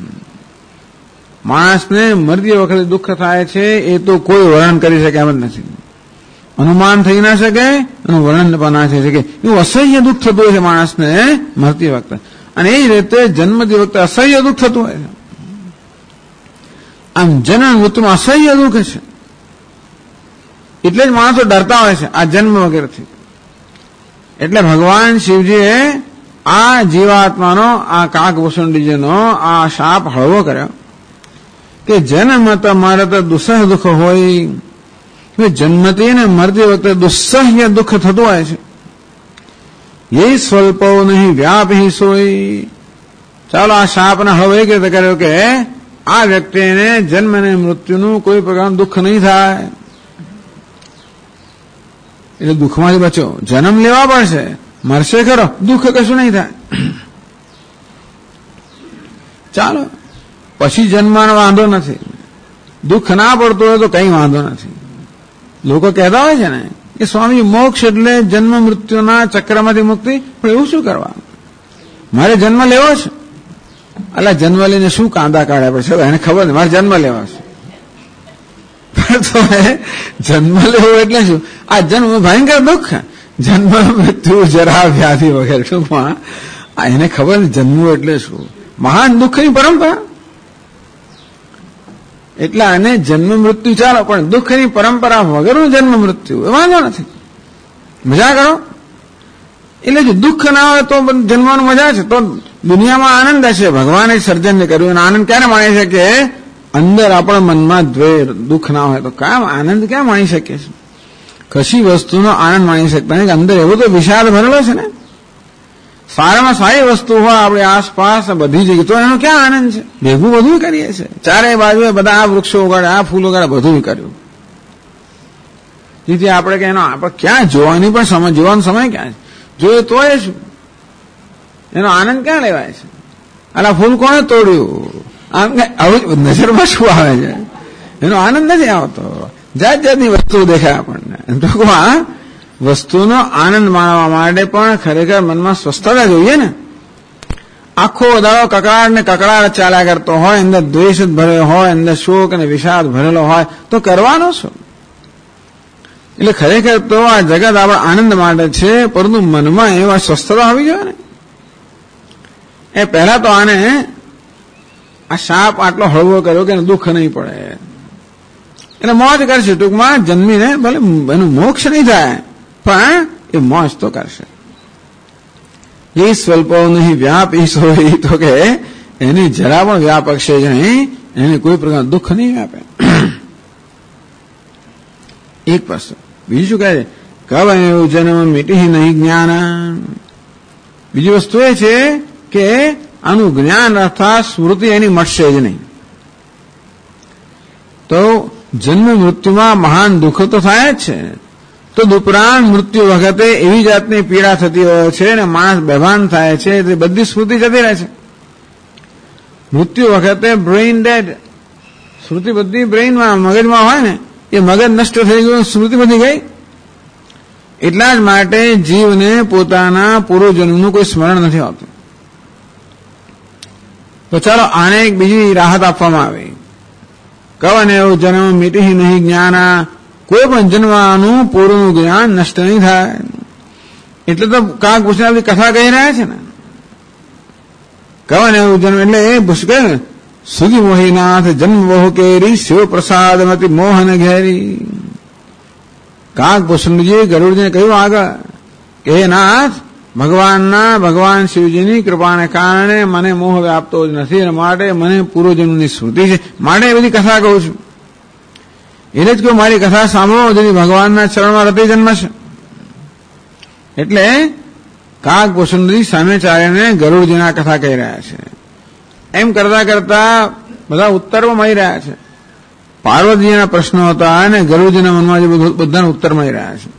માણસને મરતી વખતે દુઃખ થાય છે એ તો કોઈ વર્ણન કરી શકે એમ જ નથી. અનુમાન થઈ ના શકે, એનું વર્ણન પણ ના થઈ શકે. એવું અસહ્ય દુઃખ થતું હોય છે માણસને મરતી વખતે, અને એ જ રીતે જન્મતી વખતે અસહ્ય દુઃખ થતું હોય છે. આમ જન્મ મૃત્યુમાં અસહ્ય દુઃખ છે, એટલે જ માણસો ડરતા હોય છે આ જન્મ વગેરેથી. એટલે ભગવાન શિવજીએ આ જીવાત્માનો, આ કાકભૂષણજીનો આ શાપ હળવો કર્યો કે જન્મ તમારે તો દુઃખ હોય, જન્મતી ને મરતી વખતે દુસ્સહ્ય દુઃખ થતું હોય છે. એ સ્વલ્પો નહીં વ્યાપી સોઈ. ચાલો આ શાપને હવે એ રીતે કર્યો કે આ વ્યક્તિને જન્મ અને મૃત્યુનું કોઈ પ્રકારનું દુઃખ નહીં થાય, એટલે દુઃખમાંથી બચો. જન્મ લેવા પડશે, મરશે ખરો, દુઃખ કશું નહીં થાય. ચાલો પછી જન્મવાનો વાંધો નથી, દુઃખ ના પડતું હોય તો કઈ વાંધો નથી. લોકો કહેતા હોય છે ને કે સ્વામી મોક્ષ એટલે જન્મ મૃત્યુના ચક્રમાંથી મુક્તિ, પણ એવું શું કરવા, મારે જન્મ લેવો છે. અલા જન્મ લઈને શું કાંદા કાઢ્યા પડશે, એને ખબર નહીં મારે જન્મ લેવા છે. તો જન્મ લેવો એટલે શું, આ જન્મ ભયંકર દુઃખ, જન્મ મૃત્યુ જરા વ્યાધિ વગેરે ટૂંકમાં એને ખબર નહીં જન્મવું એટલે શું, મહાન દુઃખની પરંપરા. એટલે આને જન્મ મૃત્યુ ચાલો, પણ દુઃખની પરંપરા વગરનું જન્મ મૃત્યુ એ વાંધો નથી, મજા કરો. એટલે જો દુઃખ ના હોય તો જન્મવાની મજા છે, તો દુનિયામાં આનંદ હશે. ભગવાને સર્જનને કર્યું અને આનંદ ક્યારે માણી છે કે અંદર આપણા મનમાં દ્વેર દુઃખ ના હોય તો કામ આનંદ ક્યાં માણી શકીએ છીએ. કશી વસ્તુનો આનંદ માણી શકતા નહીં, અંદર એવો તો વિષાદ ભરેલો છે ને. સારામાં સારી વસ્તુ હોય આપણી આસપાસ બધી જગ્યાએ, તો એનો ક્યાં આનંદ છે. ભેગું બધું કરીએ છીએ, ચારે બાજુએ બધા આ વૃક્ષો ઉગાડે, આ ફૂલ ઉગાડે, બધું કર્યું. જેથી આપણે કે એનો આપણે ક્યાં જોવાની પણ સમય, જોવાનો સમય ક્યાં છે, જોઈએ તોય શું, એનો આનંદ ક્યાં લેવાય છે. આલા ફૂલ કોણે તોડ્યું, આમ આવું નજરમાં શું આવે છે, એનો આનંદ નથી આવતો. જાત જાતની વસ્તુ દેખાય આપણને. ટૂંકમાં વસ્તુનો આનંદ માણવા માટે પણ ખરેખર મનમાં સ્વસ્થતા જોઈએ ને. આખો દાડો કકડાટ ને કકડાટ ચાલ્યા કરતો હોય, અંદર દ્વેષ જ ભરેલો હોય, અંદર શોક અને વિષાદ ભરેલો હોય તો કરવાનો શું. એટલે ખરેખર તો આ જગત આપણા આનંદ માટે છે, પરંતુ મનમાં એવા સ્વસ્થતા હોવી જોઈએ ને. એ પહેલા તો આને આ શાપ આટલો હળવો કર્યો કે દુઃખ નહીં પડે, એટલે મોજ કરશે. ટૂંકમાં જન્મીને ભલે એનું મોક્ષ નહીં થાય, પણ એ મોજ તો કરશે. એ સ્વલ્પો નહીં વ્યાપ એ સોઈ, તો કે એની જરા પણ વ્યાપક છે નહીં, એને કોઈ પ્રકાર દુઃખ નહીં વ્યાપે. એક પ્રશ્ન. બીજું શું કહે છે, કવ એવું જન્મ મીટી નહીં જ્ઞાન. બીજી વસ્તુ એ છે કે આનું જ્ઞાન અર્થાત સ્મૃતિ એની મળશે જ નહીં. તો જન્મ મૃત્યુમાં મહાન દુઃખ તો થાય જ છે, તો ઉપરાંત મૃત્યુ વખતે એવી જાતની પીડા થતી હોય છે અને માણસ બેભાન થાય છે, તે બધી સ્મૃતિ જતી રહે છે. મૃત્યુ વખતે બ્રેઇન ડેડ, સ્મૃતિ બધી બ્રેઇનમાં મગજમાં હોય ને, એ મગજ નષ્ટ થઈ ગયું, સ્મૃતિ બધી ગઈ. એટલા જ માટે જીવને પોતાના પૂર્વજન્મનું કોઈ સ્મરણ નથી આવતું. તો ચાલો આને એક બીજી રાહત આપવામાં આવે. કવને એવું જન્મ મીટી નહીં જ્ઞાન, કોઈ પણ જન્મવાનું પૂર્વનું જ્ઞાન નષ્ટ નહીં થાય. એટલે તો કાક ભૂષણ કથા કહી રહ્યા છે ને. કવને એવું જન્મ એટલે એ ભૂષકે સુગી મોહીનાથ જન્મ બહુ કેરી, શિવ પ્રસાદ મતી મોહન ઘેરી. કાક ભૂષણજી ગરુડજીને કહ્યું આગળ કે હે નાથ, ભગવાન શિવજીની કૃપાને કારણે મને મોહ વ્યાપતો જ નથી, અને માટે મને પૂર્વજન્મની સ્મૃતિ છે, માટે એ બધી કથા કહું છું. એટલે જ કહ્યું મારી કથા સાંભળો, જેથી ભગવાનના ચરણમાં રતિ જન્મ છે. એટલે કાક ભૂષણજી સામે ચાલીને ગરુડજીના કથા કહી રહ્યા છે. એમ કરતા કરતા બધા ઉત્તરમાં મળી રહ્યા છે. પાર્વતીજીના પ્રશ્નો હતા અને ગરુડજીના મનમાં જે બધાને ઉત્તર મળી રહ્યા છે.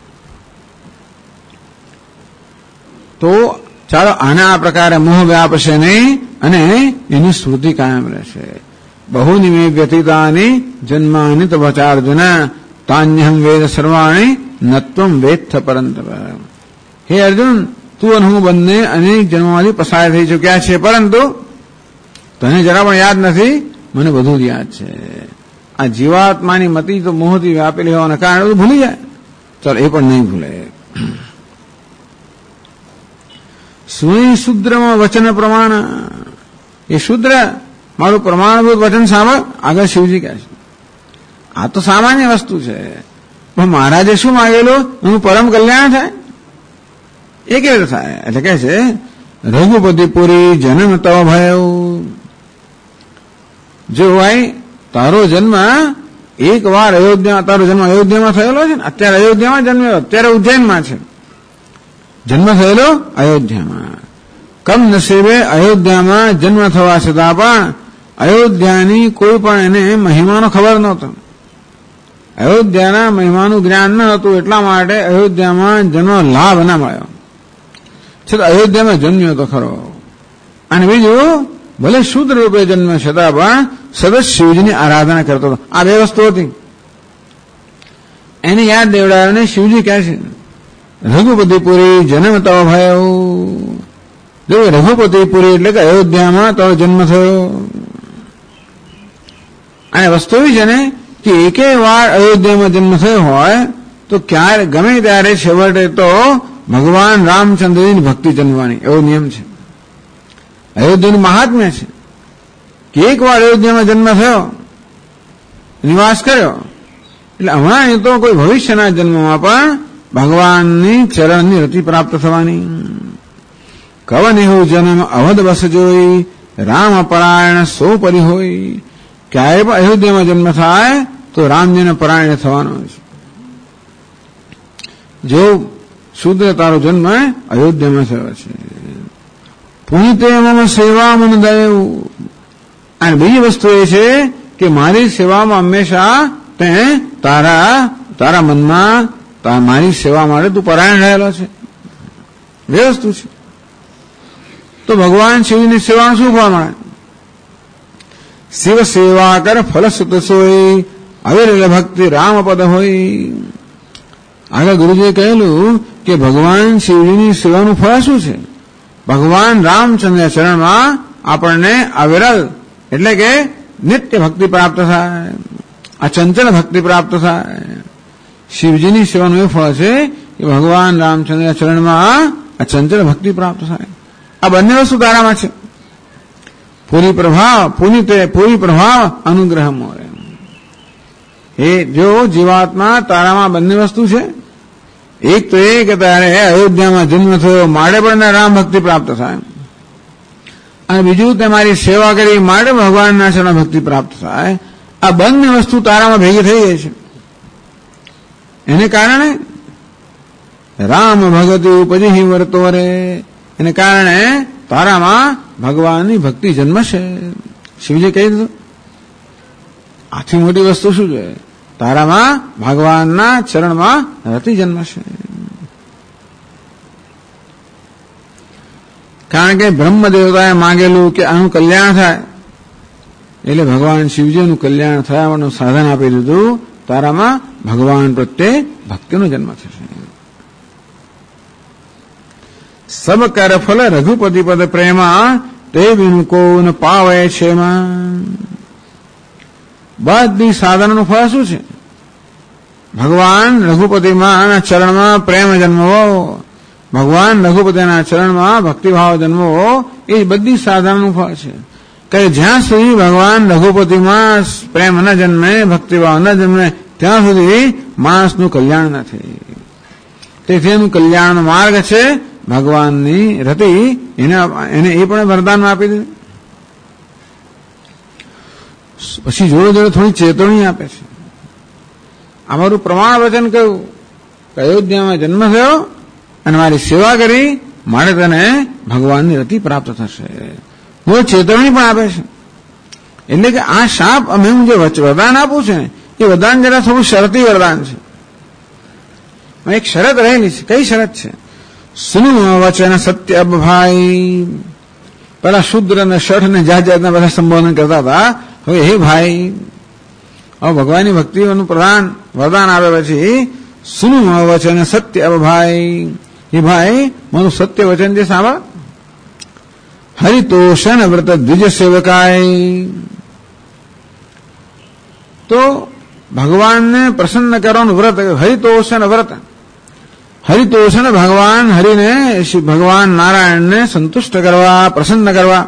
તો ચાલો આના આ પ્રકારે મોહ વ્યાપશે નહીં અને એની સ્મૃતિ કાયમ રહેશે. બહુની મે વ્યતીતાની જન્માની તપચાર્જુન, તાન્યહમ વેદ સર્વાણી નત્વમ વેત્થ પરંતપ. હે અર્જુન, તું અને હું બંને અનેક જન્મોમાંથી પસાર થઈ ચૂક્યા છે, પરંતુ તને જરા પણ યાદ નથી, મને બધું જ યાદ છે. આ જીવાત્માની મતિ તો મોહથી વ્યાપેલી હોવાના કારણે બધું ભૂલી જાય. ચાલો એ પણ નહીં ભૂલે. સુઈ શુદ્રમાં વચન પ્રમાણ, એ શુદ્ર મારું પ્રમાણભૂત વચન સાંભળ. આગળ શિવજી કહે છે આ તો સામાન્ય વસ્તુ છે, પણ મહારાજે શું માંગેલું, એનું પરમ કલ્યાણ થાય. એ કેવી રીતે થાય? એટલે કહે છે રઘુપતિ પુરી જન્મ તવ ભયો. જો ભાઈ તારો જન્મ એક વાર અયોધ્યા, તારો જન્મ અયોધ્યામાં થયેલો છે ને, અત્યારે અયોધ્યામાં જન્મ્યો, અત્યારે ઉજ્જૈનમાં છે, જન્મ થયેલો અયોધ્યામાં. કમ નસીબે અયોધ્યામાં જન્મ થવા છતાં પણ અયોધ્યાની કોઈ પણ એને મહિમાનો ખબર નહોતો. અયોધ્યાના મહિમાનું જ્ઞાન ન હતું, એટલા માટે અયોધ્યામાં જન્મ લાભ ના મળ્યો. છતાં અયોધ્યામાં જન્મ્યો તો ખરો. અને બીજું, ભલે શૂદ્ર રૂપે જન્મ્યો છતાં પણ સદા શિવજીની આરાધના કરતો હતો. આ બે વસ્તુ હતી. એની યાદ દેવડાવીને શિવજી કહે છે, રઘુપતિપુરી જન્મ તવ ભયો. જો રઘુપતિપુરી એટલે કે અયોધ્યામાં તારો જન્મ થયો. અને વસ્તુ એવી છે ને કે એકે વાર અયોધ્યામાં જન્મ થયો હોય તો ક્યારે ગમે ત્યારે છેવટે તો ભગવાન રામચંદ્રની ભક્તિ જન્મવાની, એવો નિયમ છે. અયોધ્યાનું મહાત્મ્ય છે કે એક વાર અયોધ્યામાં જન્મ થયો, નિવાસ કર્યો, એટલે હમણાં એ તો કોઈ ભવિષ્યના જન્મમાં પણ ભગવાનની ચરણની રતિ પ્રાપ્ત થવાની. કવન એવું જન્મ અવધ બસ જોઈ, રામ પરાયણ સો પરી હોય. ક્યારે પણ અયોધ્યામાં જન્મ થાય તો રામજીને પરાયણ થવાનો છે. જો શુદ્ર તારો જન્મ અયોધ્યામાં થયો છે. પુનિતે મમ સેવા મન દયુ. અને બીજી વસ્તુ એ છે કે મારી સેવામાં હંમેશા તે તારા મનમાં મારી સેવા માટે તું પરાયણ રહેલો છે. બે વસ્તુ છે. તો ભગવાન શિવની સેવાનું શું ફળ મળે? શિવ સેવા કર ફલ સુત સોય, અવિરલ ભક્તિ રામ પદ હોય. આગળ ગુરુજીએ કહેલું કે ભગવાન શિવજીની સેવાનું ફળ શું છે? ભગવાન રામચંદ્ર ચરણમાં આપણને અવિરલ એટલે કે નિત્ય ભક્તિ પ્રાપ્ત થાય, અચંચલ ભક્તિ પ્રાપ્ત થાય. શિવજીની સેવાનું એ ફળ છે કે ભગવાન રામચંદ્ર ચરણમાં અચંચલ ભક્તિ પ્રાપ્ત થાય. આ બંને વસ્તુ તારામાં છે. પૂરી પ્રભાવ અનુગ્રહ મોરે. એ જો જીવાત્મા તારામાં બંને વસ્તુ છે. એક તો એ કે તારે અયોધ્યામાં જન્મ થયો માટે પણ રામ ભક્તિ પ્રાપ્ત થાય, અને બીજું તમારી સેવા કરી માટે ભગવાનના ચરણ ભક્તિ પ્રાપ્ત થાય. આ બંને વસ્તુ તારામાં ભેગી થઈ ગઈ છે. એને કારણે રામ ભગતિ ઉપજી વર્તો રે. એને કારણે તારામાં ભગવાનની ભક્તિ જન્મશે. શિવજી કહી દીધું, આથી મોટી વસ્તુ શું છે? તારામાં ભગવાનના ચરણમાં રતિ જન્મશે. કારણ કે બ્રહ્મ દેવતાએ માંગેલું કે આનું કલ્યાણ થાય, એટલે ભગવાન શિવજીનું કલ્યાણ થયા માટેનું સાધન આપી દીધું. તારામાં ભગવાન પ્રત્યે ભક્તિનો જન્મ થશે. સબ કર ફલ રઘુપતિ પદ પ્રેમા, તે વિનુકો ન પાવે છે. બધી સાધનનું ફળ શું છે? ભગવાન રઘુપતિમાં ચરણમાં પ્રેમ જન્મવો, ભગવાન રઘુપતિના ચરણમાં ભક્તિભાવ જન્મવો, એ બધી સાધનનું ફળ છે. કે જ્યાં સુધી ભગવાન રઘુપતિમાં પ્રેમ ન જન્મે, ભક્તિભાવ ન જન્મે, ત્યાં સુધી માણસનું કલ્યાણ નથી. તેથી એનું કલ્યાણનો માર્ગ છે ભગવાનની રતિ. એને એ પણ વરદાનમાં આપી દીધું. પછી જોડે જોડે થોડી ચેતવણી આપે છે. અમારું પ્રમાણ વચન કહ્યું કે અયોધ્યામાં જન્મ થયો અને મારી સેવા કરી માટે તને ભગવાનની રતિ પ્રાપ્ત થશે. બહુ ચેતવણી પણ આપે છે. એટલે કે આ શાપ અમે હું જે વરદાન આપું છું ને, એ વરદાન જરા થોડું શરતી વરદાન છે. એક શરત રહેલી છે. કઈ શરત છે? સુનું વચન સત્ય અબ ભાઈ. પેલા શુદ્ર ને શઠ ને જાત જાતના બધા સંબોધન કરતા હતા. હવે હે ભાઈ, હવે ભગવાનની ભક્તિનું પ્રધાન વરદાન આવે પછી સુનું વચન સત્ય અબ ભાઈ. હે ભાઈ, મારું સત્ય વચન જે સાંભળ. હરિતોષણ વ્રત દ્વિજ સેવકાય. તો ભગવાનને પ્રસન્ન કરવાનું વ્રત હરિતોષણ વ્રત. હરિતોષણ ભગવાન હરિને, ભગવાન નારાયણને સંતુષ્ટ કરવા, પ્રસન્ન કરવા.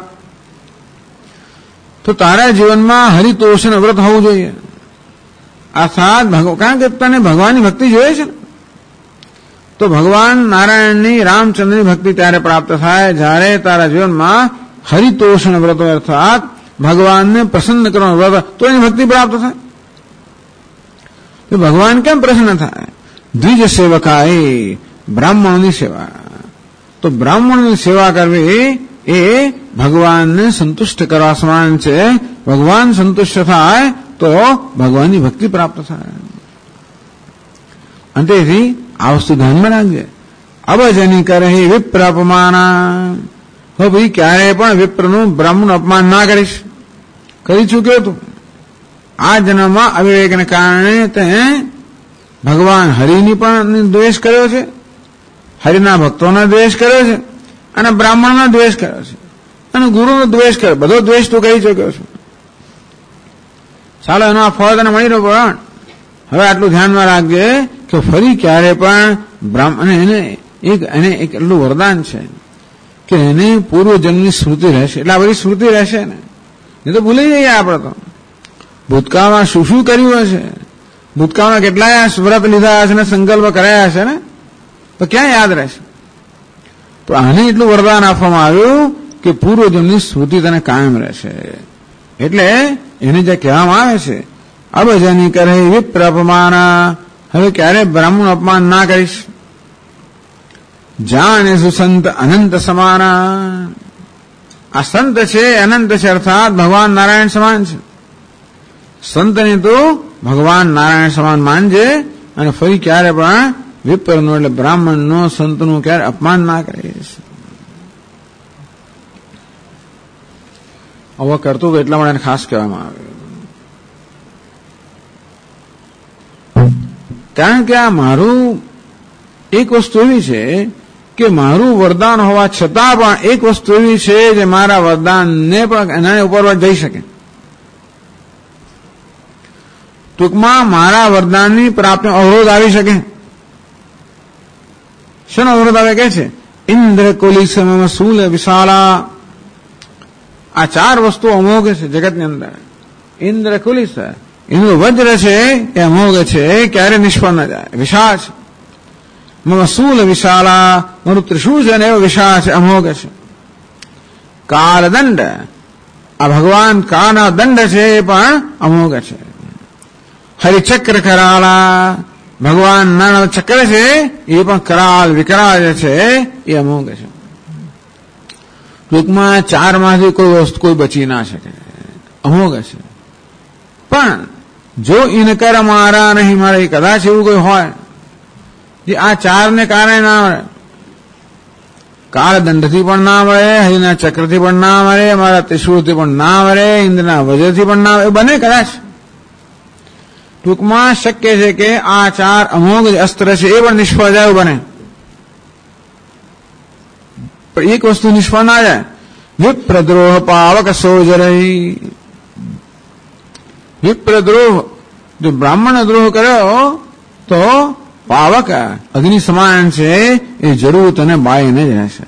તો તારા જીવનમાં હરિતોષણ વ્રત હોવું જોઈએ. અર્થાત કારણ કે તને ભગવાનની ભક્તિ જોઈએ છે ને, તો ભગવાન નારાયણની, રામચંદ્રની ભક્તિ ત્યારે પ્રાપ્ત થાય જ્યારે તારા જીવનમાં હરિતોષણ વ્રત અર્થાત ભગવાનને પ્રસન્ન કરવાનું વ્રત, તો એની ભક્તિ પ્રાપ્ત થાય. તો ભગવાન કેમ પ્રસન્ન થાય? દ્વિજ સેવકા એ બ્રાહ્મણોની સેવા. તો બ્રાહ્મણોની સેવા કરવી એ ભગવાનને સંતુષ્ટ કરવા સમાન છે. ભગવાન સંતુષ્ટ થાય તો ભગવાનની ભક્તિ પ્રાપ્ત થાય. અને તેથી આ વસ્તુ ધ્યાનમાં રાખજે. અબજની કરે વિપ્ર અપમાના. હવે ભાઈ ક્યારેય પણ વિપ્રનું બ્રાહ્મણ અપમાન ના કરીશ. કરી ચૂક્યો તું. આ જન્મમાં અવિવેકને કારણે તે ભગવાન હરિની પણ દ્વેષ કર્યો છે, હરિના ભક્તોનો દ્વેષ કર્યો છે, અને બ્રાહ્મણનો દ્વેષ કર્યો છે, અને ગુરુનો દ્વેષ કર્યો. બધો દ્વેષ તું કરી ચૂક્યો છે. ચાલો એનો આ ફળ તને મળી રહ્યો. પણ હવે આટલું ધ્યાનમાં રાખજે કે ફરી ક્યારે પણ બ્રાહ્મણ એને એક એટલું વરદાન છે કે એને પૂર્વજન્મની સ્મૃતિ રહેશે. એટલે આ બધી સ્મૃતિ રહેશે ને, એ તો ભૂલી જઈએ આપણે. તો ભૂતકાળમાં શું શું કર્યું હશે, ભૂતકાળમાં કેટલાય વ્રત લીધા હશે ને સંકલ્પ કરાયા હશે ને, તો ક્યાં યાદ રહેશે? તો આને એટલું વરદાન આપવામાં આવ્યું કે પૂર્વજન્મની સ્મૃતિ તને કાયમ રહેશે. એટલે એને જે કહેવામાં આવે છે અબજની કરે વિપ્ર અપમાના. હવે ક્યારે બ્રાહ્મણ અપમાન ના કરીશ. જાણે સુસંત અનંત સમાના. આ સંત છે અનંત છે, અર્થાત ભગવાન નારાયણ સમાન છે. સંતને તો ભગવાન નારાયણ સમાન માનજે અને ફરી ક્યારે પણ વિપ્રનું એટલે બ્રાહ્મણનો સંતનું ક્યારે અપમાન ના કરીશ. આવો કરતું તો એટલા માટે ખાસ કહેવામાં આવે. કારણ કે આ મારું એક વસ્તુ એવી છે કે મારું વરદાન હોવા છતાં પણ એક વસ્તુ એવી છે જે મારા વરદાનને પણ એના ઉપર જઈ શકે. ટૂંકમાં મારા વરદાનની પ્રાપ્તિ અવરોધ આવી શકે. શેનો અવરોધ આવે કે છે? ઇન્દ્ર કુલિસ શૂલ વિશાળા. આ ચાર વસ્તુઓ અમોઘ છે જગતની અંદર. ઇન્દ્ર કુલિસ, એનું વજ્ર છે એ અમોઘ છે, ક્યારે નિષ્ફળ ન જાય, વિશાળ છે. શૂલ વિશાળા, મારું ત્રિશૂળ છે ને એવો વિશાળ છે, અમોઘ છે. કાળદંડ, આ ભગવાન કાળના દંડ છે એ પણ અમોઘ છે. હરિચક્ર કરાળા, ભગવાન નાના ચક્ર છે એ પણ કરાળ વિકરાળ છે એ અમોઘ છે. ટૂંકમાં ચારમાંથી કોઈ વસ્તુ કોઈ બચી ના શકે, અમોઘ છે. પણ જો ઇનકર મારા નહીં, મારે કદાચ એવું કોઈ હોય જે આ ચારને કારણે ના મળે, કાળદંડથી પણ ના મળે, હરિના ચક્રથી પણ ના મળે, મારા ત્રિશૂળથી પણ ના મળે, ઇન્દ્રના વજ્રથી પણ ના મળે, બને કદાચ. ટૂંકમાં શક્ય છે કે આ ચાર અમોઘ અસ્ત્ર છે એ પણ નિષ્ફળ જાય બને. પણ એક વસ્તુ નિષ્ફળ ના જાય. વિપ્રદ્રોહ પાવક સોજરઈ. વિપ્રદ્રોહ, જો બ્રાહ્મણ દ્રોહ કર્યો તો પાવક અગ્નિ સમાન છે, એ જરૂર તને બાળીને જ રહેશે.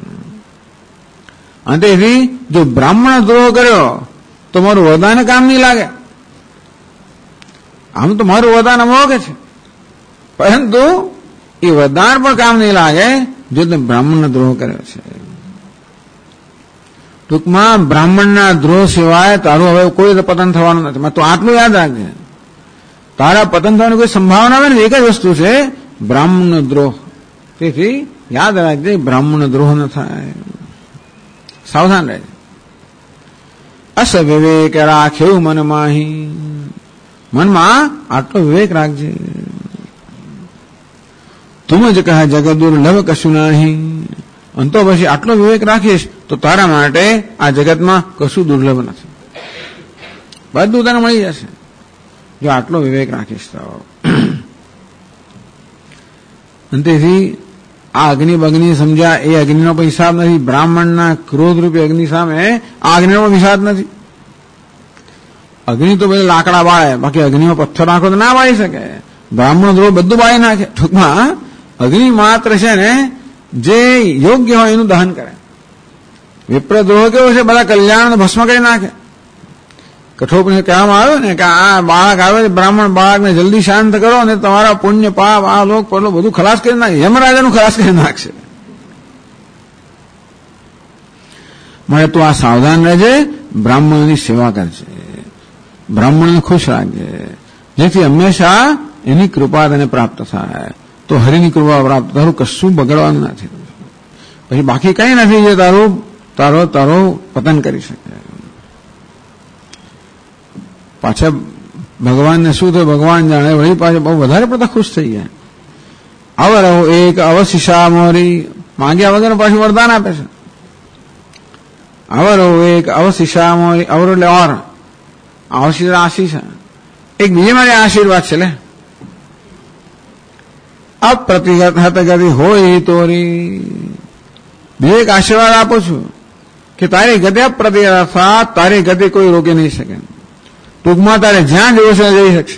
અને તેથી જો બ્રાહ્મણ દ્રોહ કર્યો તો મારું વરદાન કામ નહીં લાગે. આમ તો મારું વરદાન અમોઘ છે, પરંતુ એ વરદાન પણ કામ નહીં લાગે જો તે બ્રાહ્મણનો દ્રોહ કર્યો છે. ટૂંકમાં બ્રાહ્મણના દ્રોહ સિવાય તારું હવે કોઈ પતન થવાનું નથી. તો આટલું યાદ રાખજે, તારા પતન થવાની કોઈ સંભાવના હોય ને એક જ વસ્તુ છે, બ્રાહ્મણનો દ્રોહ. તેથી યાદ રાખજે બ્રાહ્મણનો દ્રોહ ન થાય, સાવધાન રહેજે. અસ વિવેક રાખ્યું મન માહી. મનમાં આટલો વિવેક રાખજે. તુમ જ કહે જગત દુર્લભ કશું નહીં. અને તો પછી આટલો વિવેક રાખીશ તો તારા માટે આ જગતમાં કશું દુર્લભ નથી, બધું તને મળી જશે જો આટલો વિવેક રાખીશ તો. અને તેથી આ અગ્નિ બગ્નિ સમજ્યા એ અગ્નિનો પણ હિસાબ નથી. બ્રાહ્મણના ક્રોધરૂપી અગ્નિ સામે આ અગ્નિનો પણ હિસાબ નથી. અગ્નિ તો બધા લાકડા બાળે, બાકી અગ્નિમાં પથ્થર નાખો તો ના બાળી શકે. બ્રાહ્મણ દ્રોહ બધું બાળી નાખે. ટૂંકમાં અગ્નિ માત્ર છે ને જે યોગ્ય હોય એનું દહન કરે. વિપ્ર દ્રોહ કેવો છે, બધા કલ્યાણ ભસ્મ કરી નાખે. કઠોપનિષદ કહેવામાં આવ્યું ને કે આ બાળક આવે બ્રાહ્મણ બાળકને જલ્દી શાંત કરો અને તમારા પુણ્ય પાપ આ લોક પરલો બધું ખલાસ કરી નાખે, યમરાજાનું ખલાસ કરી નાખશે. મને તું આ સાવધાન રહેજે, બ્રાહ્મણની સેવા કરજે, બ્રાહ્મણને ખુશ રાખજે, જેથી હંમેશા એની કૃપા તને પ્રાપ્ત થાય. તો હરિની કૃપા પ્રાપ્ત, તારું કશું બગડવાનું નથી. પછી બાકી કઈ નથી જે તારો પતન કરી શકે. પાછા ભગવાનને શું થયું ભગવાન જાણે, વળી પાછા બહુ વધારે પડતા ખુશ થઈ ગયા. અવરો એક અવશિષા મોરી, માંગ્યા વગર પાછું વરદાન આપે છે. અવરો એક અવશિષા મોરી, અવરો એટલે ઓર, અવશિષા આશીષ, એક બીજે મારે આશીર્વાદ છે. લે અપ્રતિગત હતગતિ હોય તોરી, બીજો એક આશીર્વાદ આપું છું કે તારી ગતિ અપ્રતિગત, તારી ગતિ કોઈ રોકી નહીં શકે. ટૂંકમાં તારે જ્યાં જવું છે જઈ શકશે.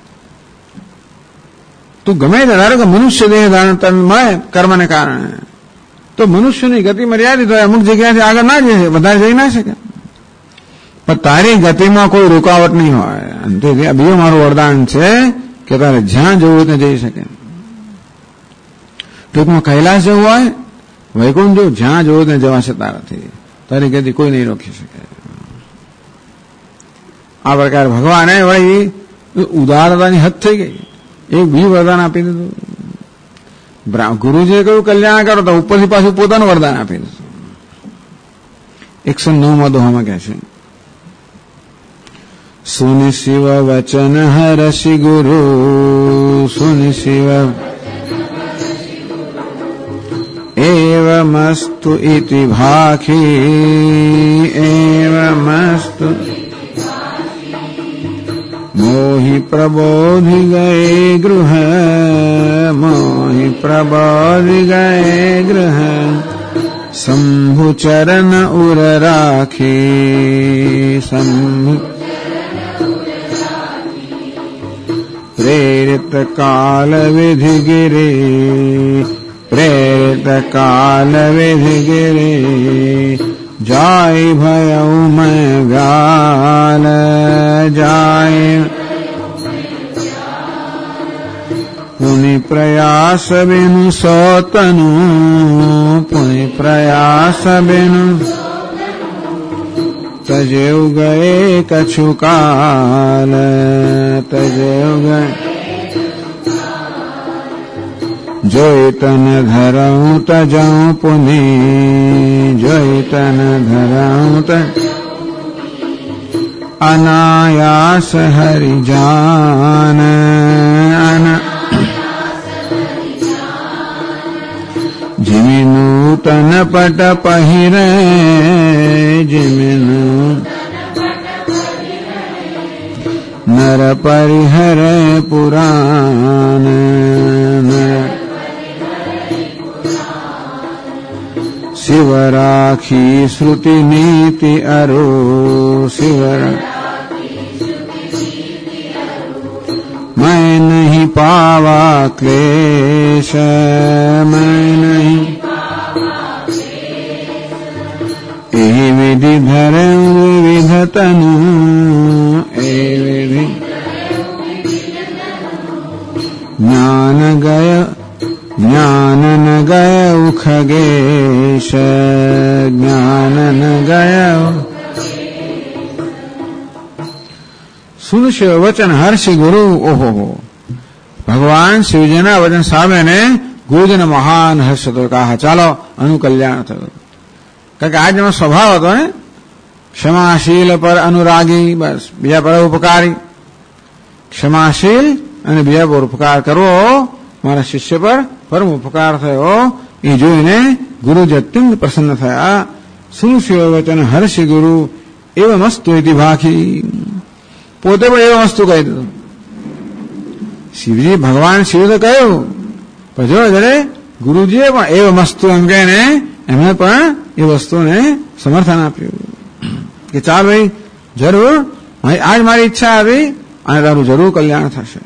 તું ગમે તે ધારો કે મનુષ્ય દેહ ધારણ તન મળે કર્મને કારણે, તો મનુષ્યની ગતિ મર્યાદિત હોય, અમુક જગ્યાથી આગળ ના જઈ, વધારે જઈ ના શકે. પણ તારી ગતિમાં કોઈ રૂકાવટ નહીં હોય. અને બીજું મારું વરદાન છે કે તારે જ્યાં જવું ત્યાં જઈ શકે. ટૂંકમાં કૈલાસ જવું હોય, વૈકુંઠ જવું, જ્યાં જવું ત્યાં જવાશે તારાથી. તારી ગતિ કોઈ નહીં રોકી શકે. આ પ્રકારે ભગવાને વળી ઉદારતાની હદ થઈ ગઈ. એક બીજું વરદાન આપી દીધું. ગુરુજીએ કહ્યું કલ્યાણ કરો, તો ઉપરથી પાછું પોતાનું વરદાન આપી દીધું. 109માં દોહામાં કહે છે, સુનિ શિવ વચન હરષિ ગુરુ, સુનિ શિવ એવમસ્તુ ઇતિ ભાખી, એવમસ્તુ મોહિ પ્રબોધિ ગયે ગૃહ, મોહિ પ્રબોધિ ગયે ગૃહ, શંભુ ચરણ ઉર રાખી, શંભુ પ્રેરિત કાલ વિધિ ગિરે, પ્રેરિત કાલ વિધિ ગિરે, જાય ભયઉ મેં વ્યાલ, જાય પુનિ પ્રયાસ બિનુ સોતનુ, પુનિ પ્રયાસ બિનુ તજેવ ગયે કછુ કાલ, તજેવ ગયે જોઈ તન ધરઉં તજઉં પુનિ, જોઈ તન ધરઉં ત અનાયાસ હરિજાન, જીમિનું તન પટ પહેરે, જીમિનું નર પરિહરે પુરાણ, શિવ રાખી શ્રુતિ નીતિ અરો, શિવ मैं नहीं पावा क्लेश, मैं नहीं ए विधि धरं विविध तनु, ए विधि ज्ञान गय, ज्ञान न गय उखगेश, ज्ञान न गय. સુન શિવ વચન હર્ષિ ગુરુ. ઓહો, ભગવાન શિવજીના વચન સાંભળીને ગુરુજીને મહાન હર્ષ હતો. કહા ચાલો આનું કલ્યાણ થયું. કારણ કે આજનો સ્વભાવ હતો ને ક્ષમાશીલ પર અનુરાગી, બસ બીજા પર ઉપકારી. ક્ષમાશીલ અને બીજા પર ઉપકાર કરવો, મારા શિષ્ય પર પરમ ઉપકાર થયો એ જોઈને ગુરુજી અત્યંત પ્રસન્ન થયા. સુન શિવ વચન હર્ષિ ગુરુ એવ મસ્તુ ઇતિ ભાખી. પોતે પણ એવો વસ્તુ કહી દીધું. શિવજી ભગવાન શિવ તો કહ્યું, પણ જો જયારે ગુરુજીએ પણ એવો વસ્તુ એમ કહીને એમને પણ એ વસ્તુને સમર્થન આપ્યું કે ચાલ ભાઈ જરૂર, આજ મારી ઈચ્છા આવી અને તારું જરૂર કલ્યાણ થશે.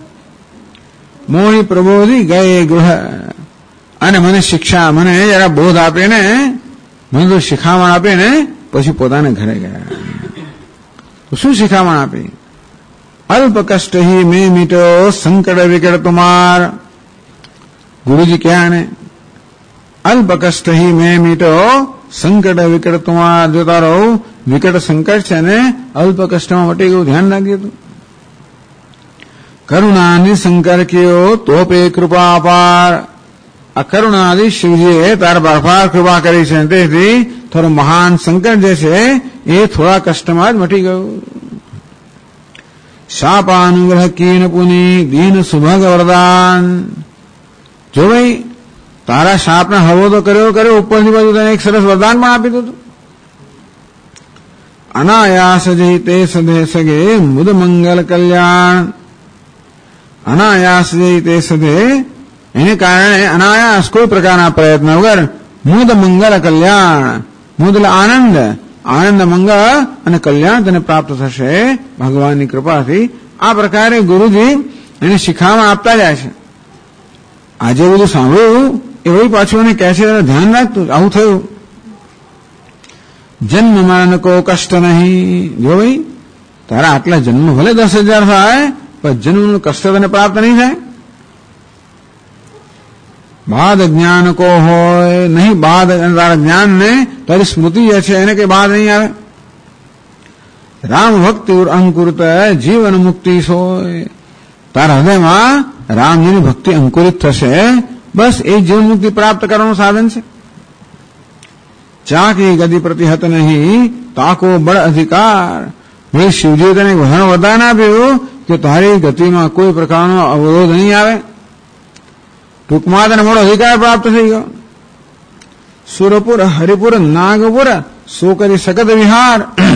મોહિ પ્રબોધિ ગયે ગૃહ, અને મને શિક્ષા, મને જરા બોધ આપીને, મને તો શિખામણ આપીને પછી પોતાને ઘરે ગયા. તો શું શિખામણ આપી? અલ્પ કષ્ટ હી મેં મીટો સંકટ વિકટ તુમાર. ગુરુજી ક્યાં ને અલ્પ કષ્ટ હી મેં મીટો સંકટ વિકટ તુમાર. જો તારો વિકટ સંકટ છે ને અલ્પ કષ્ટમાં મટી ગયું, ધ્યાન રાખજે તું. કરુણાની શંકર કયો તોપે કૃપા અપાર. આ કરુણાથી શિવજીએ તારા પર અપાર કૃપા કરી છે, તેથી થોડો મહાન સંકટ જે છે એ થોડા કષ્ટમાં જ મટી ગયું. શાપાનુગ્રહ કીન પુની દીન સુભગ વરદાન. જો ભાઈ તારા શાપને હવો તો કર્યો ઉપરની બાજુ તને એક સરસ વરદાન પણ આપી દીધું. અનાયાસ જઈ તે સદે સગે મુદ મંગલ કલ્યાણ. અનાયાસ જઈ તે સદે એને કારણે અનાયાસ કોઈ પ્રકારના પ્રયત્ન વગર મુદ મંગલ કલ્યાણ. મુદ આનંદ, આનંદ મંગળ અને કલ્યાણ તને પ્રાપ્ત થશે ભગવાનની કૃપાથી. આ પ્રકારે ગુરુજી એને શિખામણ આપતા જાય છે. આજે બધું સાંભળ્યું એવું પાછું એને કહે છે, ધ્યાન રાખતું આવું થયું. જન્મ મરણ કો કષ્ટ નહીં. જો ભાઈ તારા આટલા જન્મ ભલે 10,000 થાય પણ જન્મનું કષ્ટ તને પ્રાપ્ત નહીં થાય. બાદ જ્ઞાન કો હોય નહીં, બાદ તારા જ્ઞાન ને તારી સ્મૃતિ જે છે એને કઈ બાદ નહીં આવે. રામ ભક્તિ અંકુરિત જીવન મુક્તિ સોય. તારા હૃદયમાં રામજીની ભક્તિ અંકુરિત થશે, બસ એ જીવન મુક્તિ પ્રાપ્ત કરવાનું સાધન છે. ચાકી ગતિ પ્રતિહત નહીં તાકો બળ અધિકાર. ભાઈ શિવજીએ તને ઘણું વરદાન આપ્યું કે તારી ગતિમાં કોઈ પ્રકારનો અવરોધ નહીં આવે. ટૂંકમાં તને મોટો અધિકાર પ્રાપ્ત થઈ ગયો. સુરપુર હરિપુર નાગપુર શું કરી શકત વિહાર.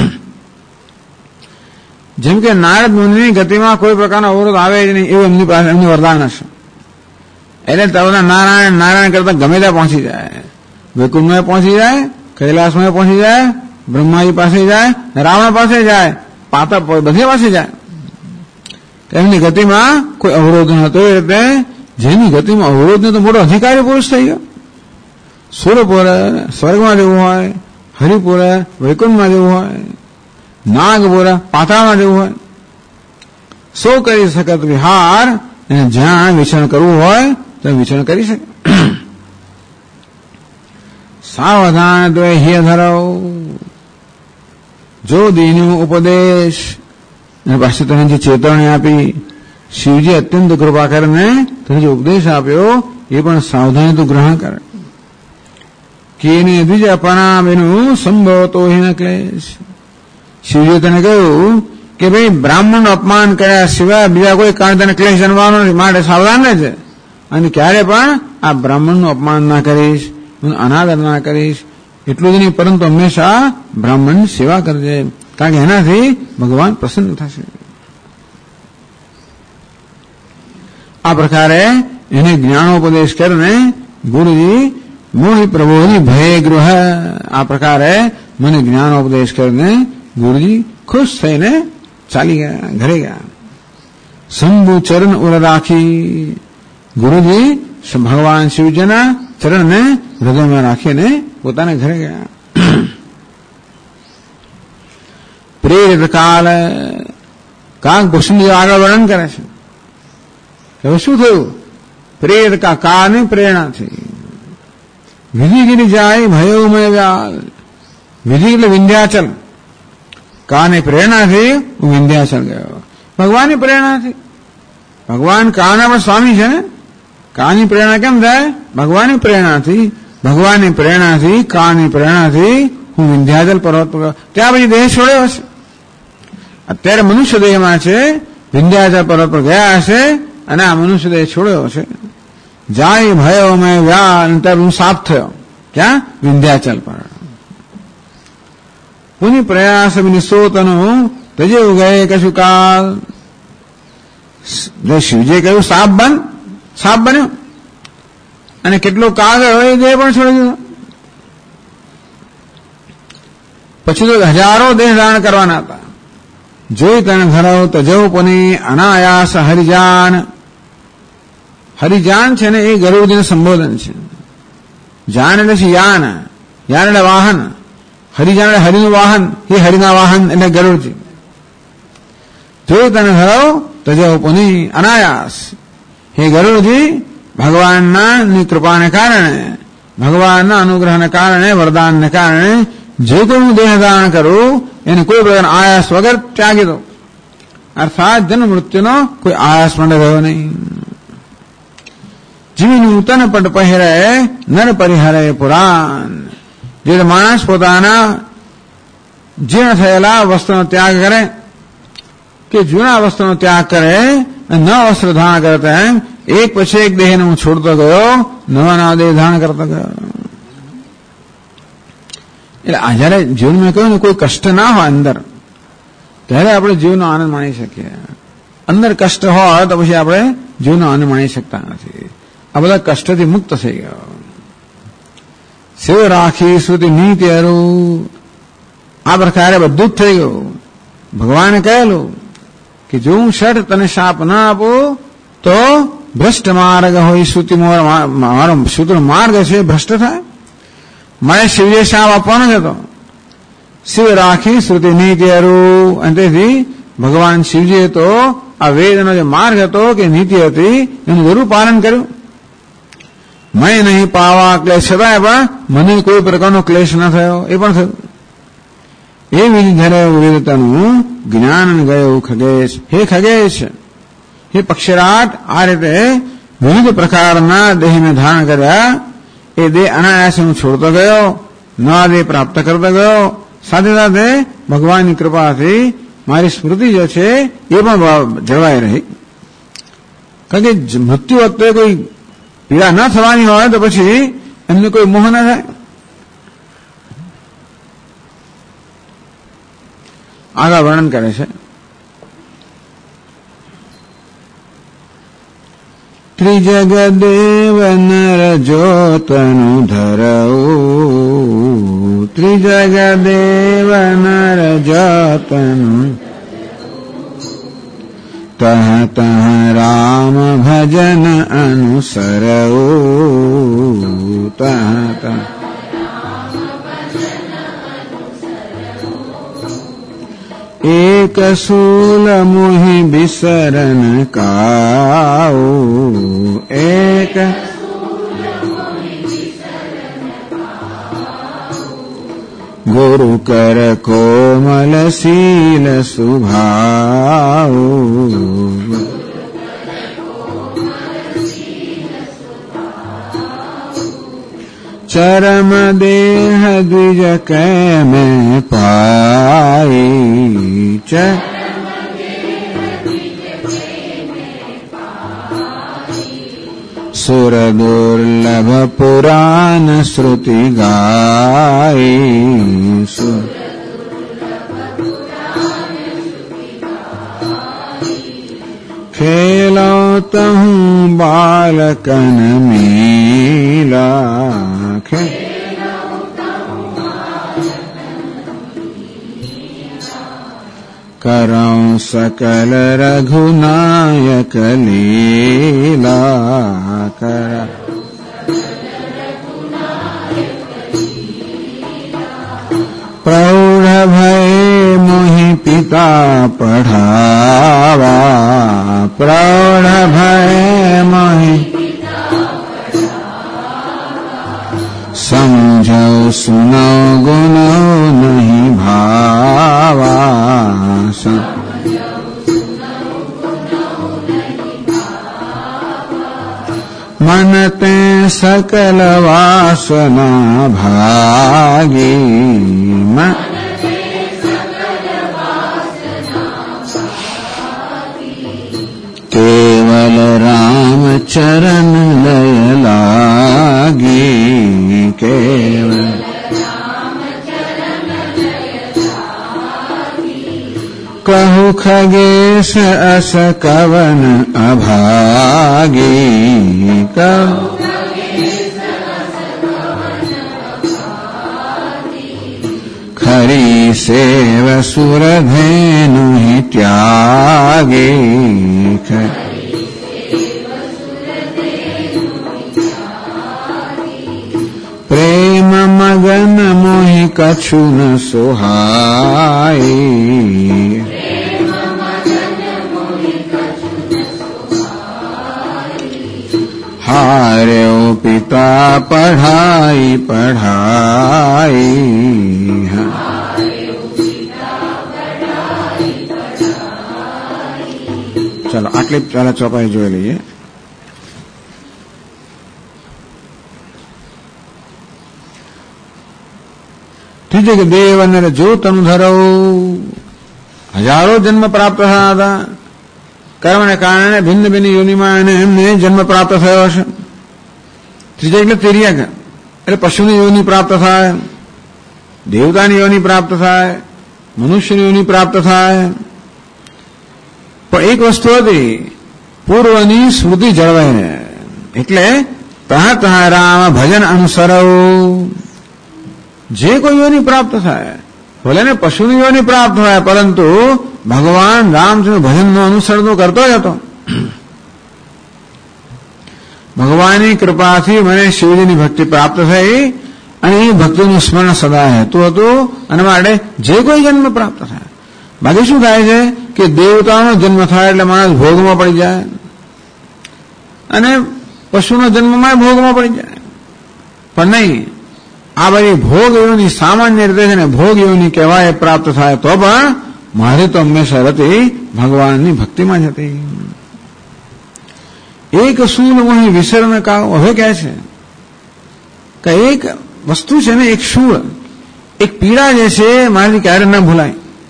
જેમ કે નારદ મુનિની ગતિમાં કોઈ પ્રકારનો અવરોધ આવે જ નહીં એવું એમની પાસે એમનું વરદાન હશે. એટલે તરત નારાયણ નારાયણ કરતા ગમે ત્યાં પહોંચી જાય. વૈકુંઠમાં પહોંચી જાય, કૈલાસમાં પહોંચી જાય, બ્રહ્માજી પાસે જાય, રાવણ પાસે જાય, પાતા બધે પાસે જાય. એમની ગતિમાં કોઈ અવરોધ નહોતો. એટલે જેની ગતિમાં અવરોધ ને તો મોટો અધિકારી પુરુષ થઈ ગયો. સુરપુર સ્વર્ગમાં જવું હોય, હરિપુર વૈકુંઠમાં જવું હોય, નાગપુર પાતાળમાં જવું હોય, સૌ કરી શકત વિહાર. જ્યાં વિચરણ કરવું હોય ત્યાં વિચરણ કરી શકે. સાવધાન દ્વે હિય ધરવ. જો દીનું ઉપદેશ. અને પાછી તને જે ચેતવણી આપી, શિવજી અત્યંત કૃપા કરીને તને જે ઉપદેશ આપ્યો એ પણ સાવધાની તું ગ્રહણ કરે. કેને બીજા પ્રણામ એનું સંભવતો હિન ક્લેશ. શિવજીએ તને કહ્યું કે ભાઈ બ્રાહ્મણનું અપમાન કર્યા સિવાય બીજા કોઈ કારણ તને ક્લેશ જન્મવાનો નથી, માટે સાવધાન રહેજે. અને ક્યારે પણ આ બ્રાહ્મણનું અપમાન ના કરીશ, અનાદર ના કરીશ. એટલું જ નહીં પરંતુ હંમેશા બ્રાહ્મણની સેવા કરજે, કારણ કે એનાથી ભગવાન પ્રસન્ન થશે. આ પ્રકારે એને જ્ઞાનોપદેશ કરીને ગુરુજી મોહી પ્રભુની ભય ગૃહ. આ પ્રકારે મને જ્ઞાનોપદેશ કરીને ગુરુજી ખુશ થઈને ચાલી ગયા, ઘરે ગયા. શંભુ ચરણ ઉર રાખી. ગુરુજી ભગવાન શિવજીના ચરણને હૃદયમાં રાખીને પોતાના ઘરે ગયા. પ્રેરિત કાલ. કાક ભૂષણજી આગળ વર્ણન કરે છે કે હવે શું થયું. પ્રેરિત કાળની પ્રેરણાથી વિધિગીરી જાય ભયોમય વ્યાલ. વિધિ એટલે વિંધ્યાચલ. કાની પ્રેરણાથી હું વિંધ્યાચલ ગયો. ભગવાનની પ્રેરણાથી. ભગવાન કાના પણ સ્વામી છે ને. કાની પ્રેરણા કેમ થાય? ભગવાનની પ્રેરણાથી. ભગવાનની પ્રેરણાથી, કાની પ્રેરણાથી હું વિંધ્યાચલ પર્વત પર. ત્યાં પછી દેહ છોડ્યો હશે. અત્યારે મનુષ્ય દેહમાં છે, વિંધ્યાચલ પર્વત પર ગયા હશે અને આ મનુષ્ય દેહ છોડ્યો છે. જાય ભયો મેં વ્યાલ. ત્યારે હું સાફ થયો. ક્યાં? વિંધ્યાચલ પર. પુનિ પ્રયાસ નિશોતનું તજે ગયે કશું કાલ. જો શિવજીએ કહ્યું સાપ બન, સાપ બન્યો અને કેટલો કાળ ગયો એ દેહ પણ છોડી દીધો. પછી તો હજારો દેહ ધારણ કરવાના હતા. જોઈ તને ધરાવ તજવ પુની અનાયાસ હરિજાન. હરિજાન છે ને એ ગરુડજીનું સંબોધન છે. જાન એટલે છે યાન, યાન એટલે વાહન. હરિજાન એટલે હરિનું વાહન, એ હરિના વાહન એટલે ગરુડજી. જોઈ તને ધરાવ તજવ પુની અનાયાસ. હે ગરુડજી, ભગવાનના કૃપાને કારણે, ભગવાનના અનુગ્રહને કારણે, વરદાનને કારણે જે કોઈ હું દેહ ધારણ કરું એને કોઈ પ્રકાર આયાસ વગર ત્યાગી દો. અર્થાત જન્મ મૃત્યુનો કોઈ આયાસ પણ રહ્યો નહીં. જીવ નૂતન પટ પહેરે નર પરિહરે પુરાણ. જે માણસ પોતાના જીર્ણ થયેલા વસ્ત્રનો ત્યાગ કરે કે જૂના વસ્ત્રનો ત્યાગ કરે ન વસ્ત્ર ધારણ કરતા એમ એક પછી એક દેહને હું છોડતો ગયો, નવા નવા દેહ ધારણ કરતો ગયો. એટલે આ જયારે જીવનમાં કહ્યું ને કોઈ કષ્ટ ના હોય અંદર, ત્યારે આપણે જીવનો આનંદ માણી શકીએ. અંદર કષ્ટ હોય તો પછી આપણે જીવનો આનંદ માણી શકતા નથી. આ બધા કષ્ટથી મુક્ત થઈ ગયો. સેવ રાખી શ્રુતિ નીતિ અરું, આ પ્રકારે બધું જ થઈ ગયું. ભગવાને કહેલું કે જો હું શઠ તને શાપ ના આપું તો ભ્રષ્ટ માર્ગ હોય. શ્રુતિ મારો સૂત્ર માર્ગ છે ભ્રષ્ટ થાય. મારે શિવજીએ શાપ આપવાનો જ હતો. શિવ રાખી શ્રુતિ નીતિ અરું, અને તેથી ભગવાન શિવજીએ તો આ વેદનો જે માર્ગ હતો કે નીતિ હતી એનું જરૂર પાલન કર્યું. મેં નહીં પાવા ક્લેશ, છતાંય પણ મને કોઈ પ્રકારનો ક્લેશ ન થયો, એ પણ થયું. એ વિધિ ધરે વેદતાનું જ્ઞાન ગયું ખગેશ. હે ખગેશ, હે પક્ષીરાટ, આ રીતે વિવિધ પ્રકારના દેહને ધારણ કર્યા. એ દેહ અનાયાસ હું છોડતો ગયો, નવા દેહ પ્રાપ્ત કરતો ગયો. સાથે સાથે ભગવાનની કૃપાથી મારી સ્મૃતિ જે છે એ પણ જળવાઈ રહી. કારણ કે મૃત્યુ વખતે કોઈ પીડા ન થવાની હોય તો પછી એમને કોઈ મોહ ન થાય. આગળ વર્ણન કરે છે. ત્રિજગદેવ નર જોતનું ધરવું, ત્રિજગદેવ નર જોતનું તહ તહ રામ ભજન અનુસરવું, તહ તહ એક શૂલ મોહી બિસરન કાઉ, એક ગુરુ કર કોમલ શીલ સુભાવ, ચરમ દેહ દ્વિજ કે મેં પાઈ, સુર દુર્લભ પુરાણ શ્રુતિ ગાઈ, ખેલો તહું બાલકન મીલા, करौ सकल रघुनायक लीला, कर प्रौढ़ भय मोहि पिता पढ़ावा, प्रौढ़ भय मोहि समझो सुनो गुनो नहीं भावा, मन ते सकल वासना भागी, केवल राम चरण लय लागी, केवल कहु खगेश अस कवन अभागी, कहु खरी सेव सुर धेनु ही त्यागी, प्रेम मगन मोहि कछु न सोहाई, हार्यो पिता पढ़ाई पढ़ाई, ચાલો આટલી પહેલા ચોપાઈ જોઈ લઈએ. ઠીક છે કે દેવ અને જો તનુ ધરો હજારો જન્મ પ્રાપ્ત થયા હતા. કર્મને કારણે ભિન્ન ભિન્ન યોનિમાં એમને જન્મ પ્રાપ્ત થયો હશે. ત્રીજા એટલે તિર્યક એટલે પશુની યોનિ પ્રાપ્ત થાય, દેવતાની યોનિ પ્રાપ્ત થાય, મનુષ્યની યોનિ પ્રાપ્ત થાય. પણ એક વસ્તુ હતી, પૂર્વની સ્મૃતિ જળવાઈને, એટલે તહ રામ ભજન અનુસરવ. જે કોઈ યોનિ પ્રાપ્ત થાય, ભલે ને પશુની યોનિ પ્રાપ્ત થાય, પરંતુ ભગવાન રામચંદ્ર ભજનનો અનુસરણ કરતો જ હતો. ભગવાનની કૃપાથી મને શિવજીની ભક્તિ પ્રાપ્ત થઈ અને એ ભક્તિનું સ્મરણ સદા હેતું હતું અને માટે જે કોઈ જન્મ પ્રાપ્ત થાય. બાકી શું થાય છે કે દેવતાનો જન્મ થાય એટલે માણસ ભોગમાં પડી જાય અને પશુનો જન્મમાં ભોગમાં પડી જાય. પણ નહીં, આ બધી ભોગ યોની સામાન્ય રીતે છે ને ભોગ યોની કહેવાય પ્રાપ્ત થાય તો પણ મારે તો હંમેશા હતી ભગવાનની ભક્તિમાં જ હતી. એક શૂલ વહી વિસર્ન કાવ. હવે કહે છે કે એક વસ્તુ છે ને, એક શૂળ, એક પીડા જે છે મારી ક્યારે ન ભૂલાય.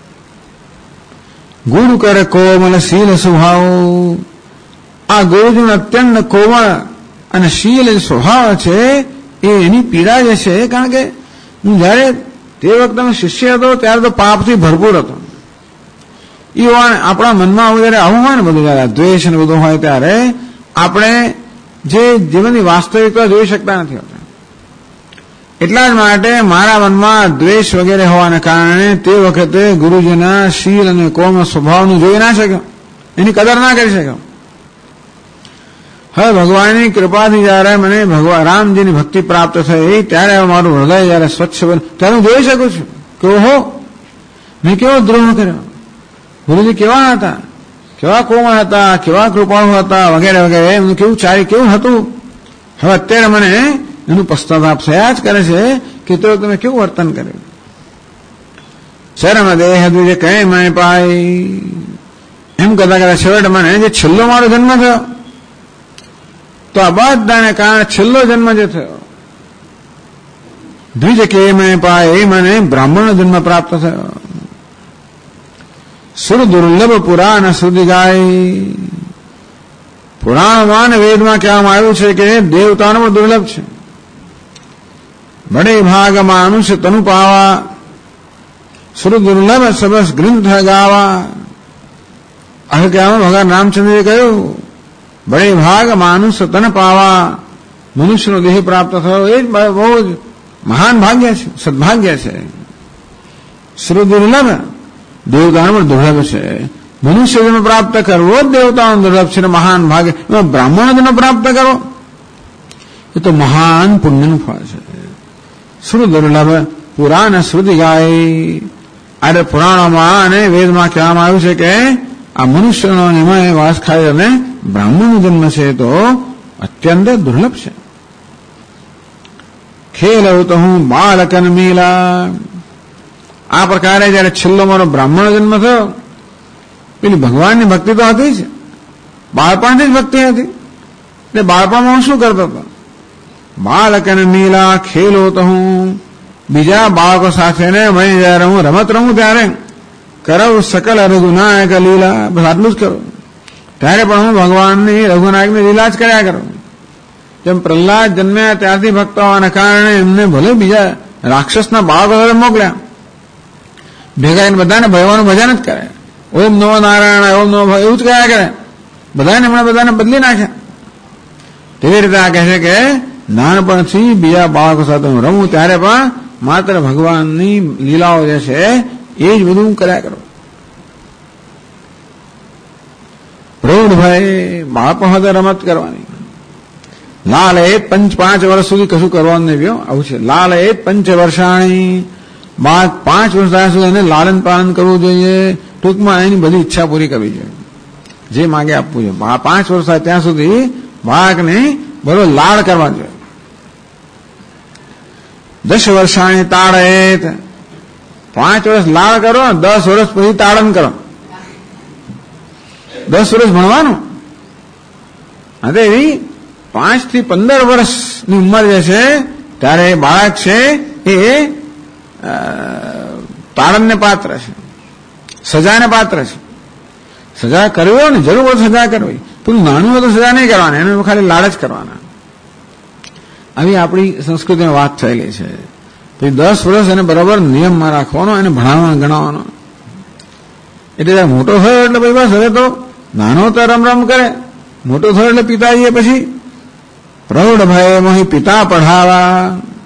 ગુરુ કરે કોમલ શીલ સ્વભાવ. આ ગુરુજીનો અત્યંત કોમળ અને શીલ સ્વભાવ છે એ એની પીડા જે છે. કારણ કે હું જયારે તે વખતે શિષ્ય હતો ત્યારે તો પાપથી ભરપૂર હતો. એ આપણા મનમાં જયારે આવું હોય ને બધું, જયારે દ્વેષ ને બધું હોય ત્યારે આપણે જે જીવનની વાસ્તવિકતા જોઈ શકતા નથી હોતા. એટલા જ માટે મારા મનમાં દ્વેષ વગેરે હોવાને કારણે તે વખતે ગુરુજીના શીલ અને કોમ સ્વભાવનું જોઈ ના શક્યો, એની કદર ના કરી શક્યો. હવે ભગવાનની કૃપાથી જયારે મને ભગવાન રામજીની ભક્તિ પ્રાપ્ત થઈ ત્યારે મારું હૃદય જયારે સ્વચ્છ બન્યું ત્યારે હું જોઈ શકું છું કે ઓહો, મેં કેવો દ્રોહ કર્યો. ગુરુજી કેવા હતા, કેવા કોમળ હતા, કેવા કૃપાળુ હતા વગેરે વગેરે, એમનું કેવું કેવું હતું. હવે અત્યારે મને એનું પશ્ચાતાપ થયા જ કરે છે કે તો તમે કેવું વર્તન કર્યું. શરમ દેહ દ્વિજ કહે મેં પાય. એમ કરતા કરતા છેવટે મને જે છેલ્લો મારો જન્મ થયો તો આ બધાને કારણે છેલ્લો જન્મ જે થયો દ્વિજ કે મેં પાય, એ મને બ્રાહ્મણનો જન્મ પ્રાપ્ત થયો. સુર દુર્લભ પુરાણ સુધી ગાય. પુરાણમાં અને વેદમાં કહેવામાં આવ્યું છે કે દેવતાનો પણ દુર્લભ છે. બડે ભાગમાં મનુષ્ય તનુ પાવા. સુર દુર્લભ સબસ ગ્રંથ ગાવા. હવે કહેવામાં ભગવાન રામચંદ્રએ કહ્યું બડે ભાગ મનુષ્ય તન પાવા. મનુષ્યનો દેહ પ્રાપ્ત થયો એ જ બહુ જ મહાન ભાગ્ય છે, સદભાગ્ય છે. સુર દુર્લભ દેવતાનો પણ દુર્લભ છે. મનુષ્ય જન્મ પ્રાપ્ત કરવો જ દેવતાનો દુર્લભ છે, મહાન ભાગ્ય. એમાં બ્રાહ્મણ જન્મ પ્રાપ્ત કરો એ તો મહાન પુણ્યનું ફળ છે. સુર દુર્લભ પુરાણ શ્રુતિ ગાય. અરે પુરાણોમાં અને વેદમાં કહેવામાં આવ્યું છે કે આ મનુષ્યનો એમાં વાસ ખાય અને બ્રાહ્મણનો જન્મ છે તો અત્યંત દુર્લભ છે. ખેલ તો હું બાળકન મેલા. આ પ્રકારે જયારે છેલ્લો મારો બ્રાહ્મણ જન્મ થયો, પેલી ભગવાનની ભક્તિ તો હતી જ, બાળપણથી જ ભક્તિ હતી. એટલે બાળપણમાં હું શું કરતો હતો? બાળકને મેલા ખેલો તો હું બીજા બાળકો સાથે ને મેં જયારે હું રમત રમું ત્યારે કરવ સકલ રઘુનાયક લીલા. બસ આટલું જ કરું. ત્યારે પણ હું ભગવાનની રઘુનાયકની લીલા જ કર્યા કરું. જેમ પ્રહલાદ જન્મ્યા ત્યારથી ભક્ત હોવાના કારણે એમને ભલે બીજા રાક્ષસના બાળકો સાથે મોકલ્યા, ભેગા એને બધાને ભયવાનું મજા નથી કરે. ઓમ નમો નારાયણ, ઓમ નમો એવું જ કયા કરે. બધાને હમણાં બધાને બદલી નાખ્યા. તેવી રીતે આ કહે છે કે નાનપણથી બીજા બાળકો સાથે હું રમું ત્યારે પણ માત્ર ભગવાનની લીલાઓ જે છે એ જ બધું કર્યા કરો. પ્રૌઢભાઈ બાળપણ સાથે રમત કરવાની. લાલ એ 5 વર્ષ સુધી કશું કરવાનું નહીં. આવું છે. લાલ એ 5 વર્ષાણી. બાળક 5 વર્ષ થયા સુધી એને લાલન પાલન કરવું જોઈએ. ટૂંકમાં એની બધી ઈચ્છા પૂરી કરવી જોઈએ, જે માગે આપવું જોઈએ. 5 વર્ષ થાય ત્યાં સુધી બાળકને બરોબર લાડ કરવા જોઈએ. 10 વર્ષાણી તાડેત. 5 વર્ષ લાડ કરો, 10 વર્ષ પછી તાડન કરો. 10 વર્ષ ભણવાનું. હવે એવી 5 થી 15 વર્ષની ઉંમર જે છે ત્યારે બાળક છે એ તારણને પાત્ર છે, સજાને પાત્ર છે. સજા કરવી હોય ને, જરૂર હોય સજા કરવી, પણ નાનું હોય તો સજા નહીં કરવાની, એને ખાલી લાડ જ કરવાના. આવી આપણી સંસ્કૃતિમાં વાત થયેલી છે. પછી 10 વર્ષ એને બરાબર નિયમમાં રાખવાનો, એને ભણાવવાનો, ગણાવવાનો. એટલે મોટો થયો એટલે ભાઈ બસ હવે તો નાનો તો રમ કરે, મોટો થયો એટલે પિતાજીએ પછી પ્રૌઢ ભય મોહી પિતા પઢાવા.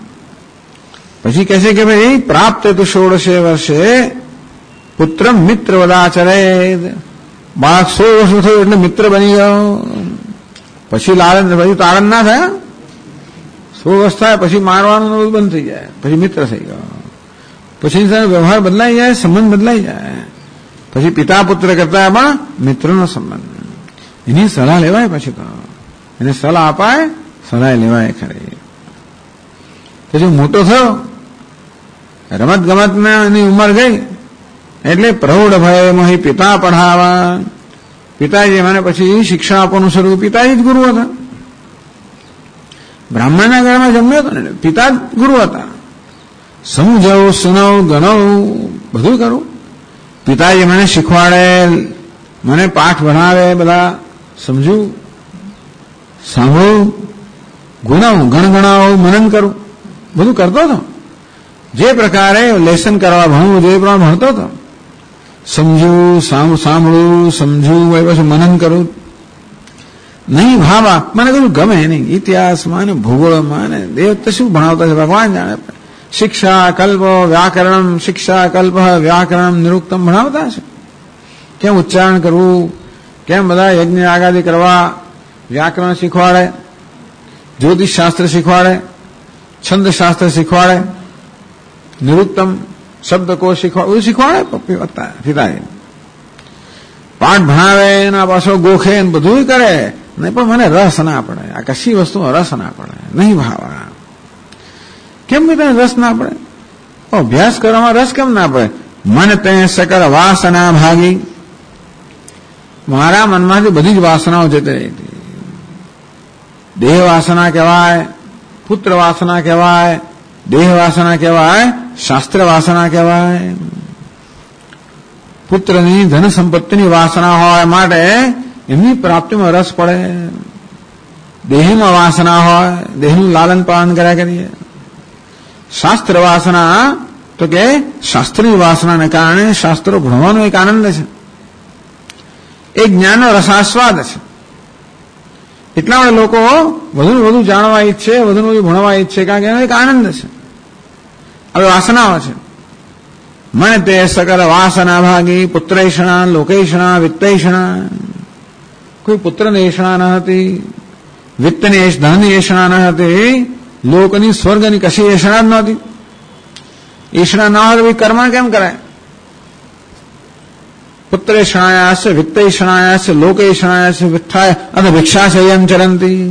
પછી કહે છે કે ભાઈ પ્રાપ્ત તું 16 વર્ષે પુત્ર મિત્ર વદાચરે. બાળક 16 વર્ષ થયું એટલે મિત્ર બની ગયો. પછી લાલન, પછી તારણ ના થયા. 16 વર્ષ થાય પછી મારવાનું બંધ થઈ જાય, પછી મિત્ર થઈ ગયો. પછી વ્યવહાર બદલાઈ જાય, સંબંધ બદલાઈ જાય. પછી પિતા પુત્ર કરતા પણ મિત્રનો સંબંધ. એની સલાહ લેવાય, પછી તો એને સલાહ અપાય, સલાહ લેવાય ખરી. પછી મોટો થયો, રમત ગમતમાં એની ઉંમર ગઈ એટલે પ્રૌઢ ભય મોહી પિતા પઢાવા. પિતાજી મને પછી શિક્ષા આપવાનું શરૂ. પિતાજી જ ગુરુ હતા. બ્રાહ્મણના ઘરમાં જન્મ્યો હતો ને, પિતા જ ગુરુ હતા. સમજવું, સુનવું, ગણવું, બધું કરું. પિતાજી મને શીખવાડે, મને પાઠ ભણાવે, બધા સમજવું, સાંભળવું, ગુણાવું, ગણગણાવું, મનન કરું, બધું કરતો હતો. જે પ્રકારે લેસન કરવા ભણવું જે પ્રમાણે ભણતો હતો. સમજવું, સાંભળવું, સમજવું, પછી મનન કરવું. નહીં ભાવા મને કશું ગમે નહીં. ઇતિહાસમાં ને ભૂગોળમાં ને દેવ તો શું ભણાવતા છે ભગવાન જાણે. શિક્ષા કલ્પ વ્યાકરણ, શિક્ષા કલ્પ વ્યાકરણ નિરુક્તમ ભણાવતા છે. કેમ ઉચ્ચારણ કરવું, કેમ બધા યજ્ઞ આગાદી કરવા, વ્યાકરણ શીખવાડે, જ્યોતિષ શાસ્ત્ર શીખવાડે, છંદ શાસ્ત્ર શીખવાડે, નિરુક્તમ શબ્દકોશ શીખવાડે, બધું શીખવાડે પિતાજી. પાઠ ભણાવે, એના પાછો ગોખે બધું કરે. નહીં પણ મને રસ ના પડે, આ કશી વસ્તુમાં રસ ના પડે, નહીં ભાવા. કેમ તને રસ ના પડે? અભ્યાસ કરવામાં રસ કેમ ના પડે? મન તે સકળ વાસના ભાગી. મારા મનમાંથી બધી જ વાસનાઓ જતી રહી હતી. દેહ વાસના કહેવાય, પુત્ર વાસના કહેવાય, દેહ વાસના કહેવાય, શાસ્ત્ર વાસના કહેવાય. પુત્રની ધન સંપત્તિની વાસના હોય માટે એમની પ્રાપ્તિમાં રસ પડે. દેહમાં વાસના હોય, દેહનું લાલન પાલન કર્યા કરીએ. શાસ્ત્ર વાસના તો કે શાસ્ત્રની વાસનાને કારણે શાસ્ત્રો ભણવાનો એક આનંદ છે, એક જ્ઞાનનો રસાસ્વાદ છે. એટલા માટે લોકો વધુ વધુ જાણવા ઈચ્છે, વધુ વધુ ભણવા ઈચ્છે, કારણ કે એનો એક આનંદ છે. હવે વાસનાઓ છે. મને તે સકલ વાસના ભાગી પુત્રેષણા, લોકેષણા, વિત્તેષણા. કોઈ પુત્રની એષણા ન હતી, વિત્તની ધનની એષણા ન હતી, લોકની સ્વર્ગની કશી એષણા જ નહોતી. એષણા ન હોય તો કર્મ કેમ કરાય? પુત્રેષણાયાસ, વિત્તેષણાયાસ, લોકેષણાયાસ, વિઠ્ઠાય અને ભિક્ષાશયમ ચરંતી.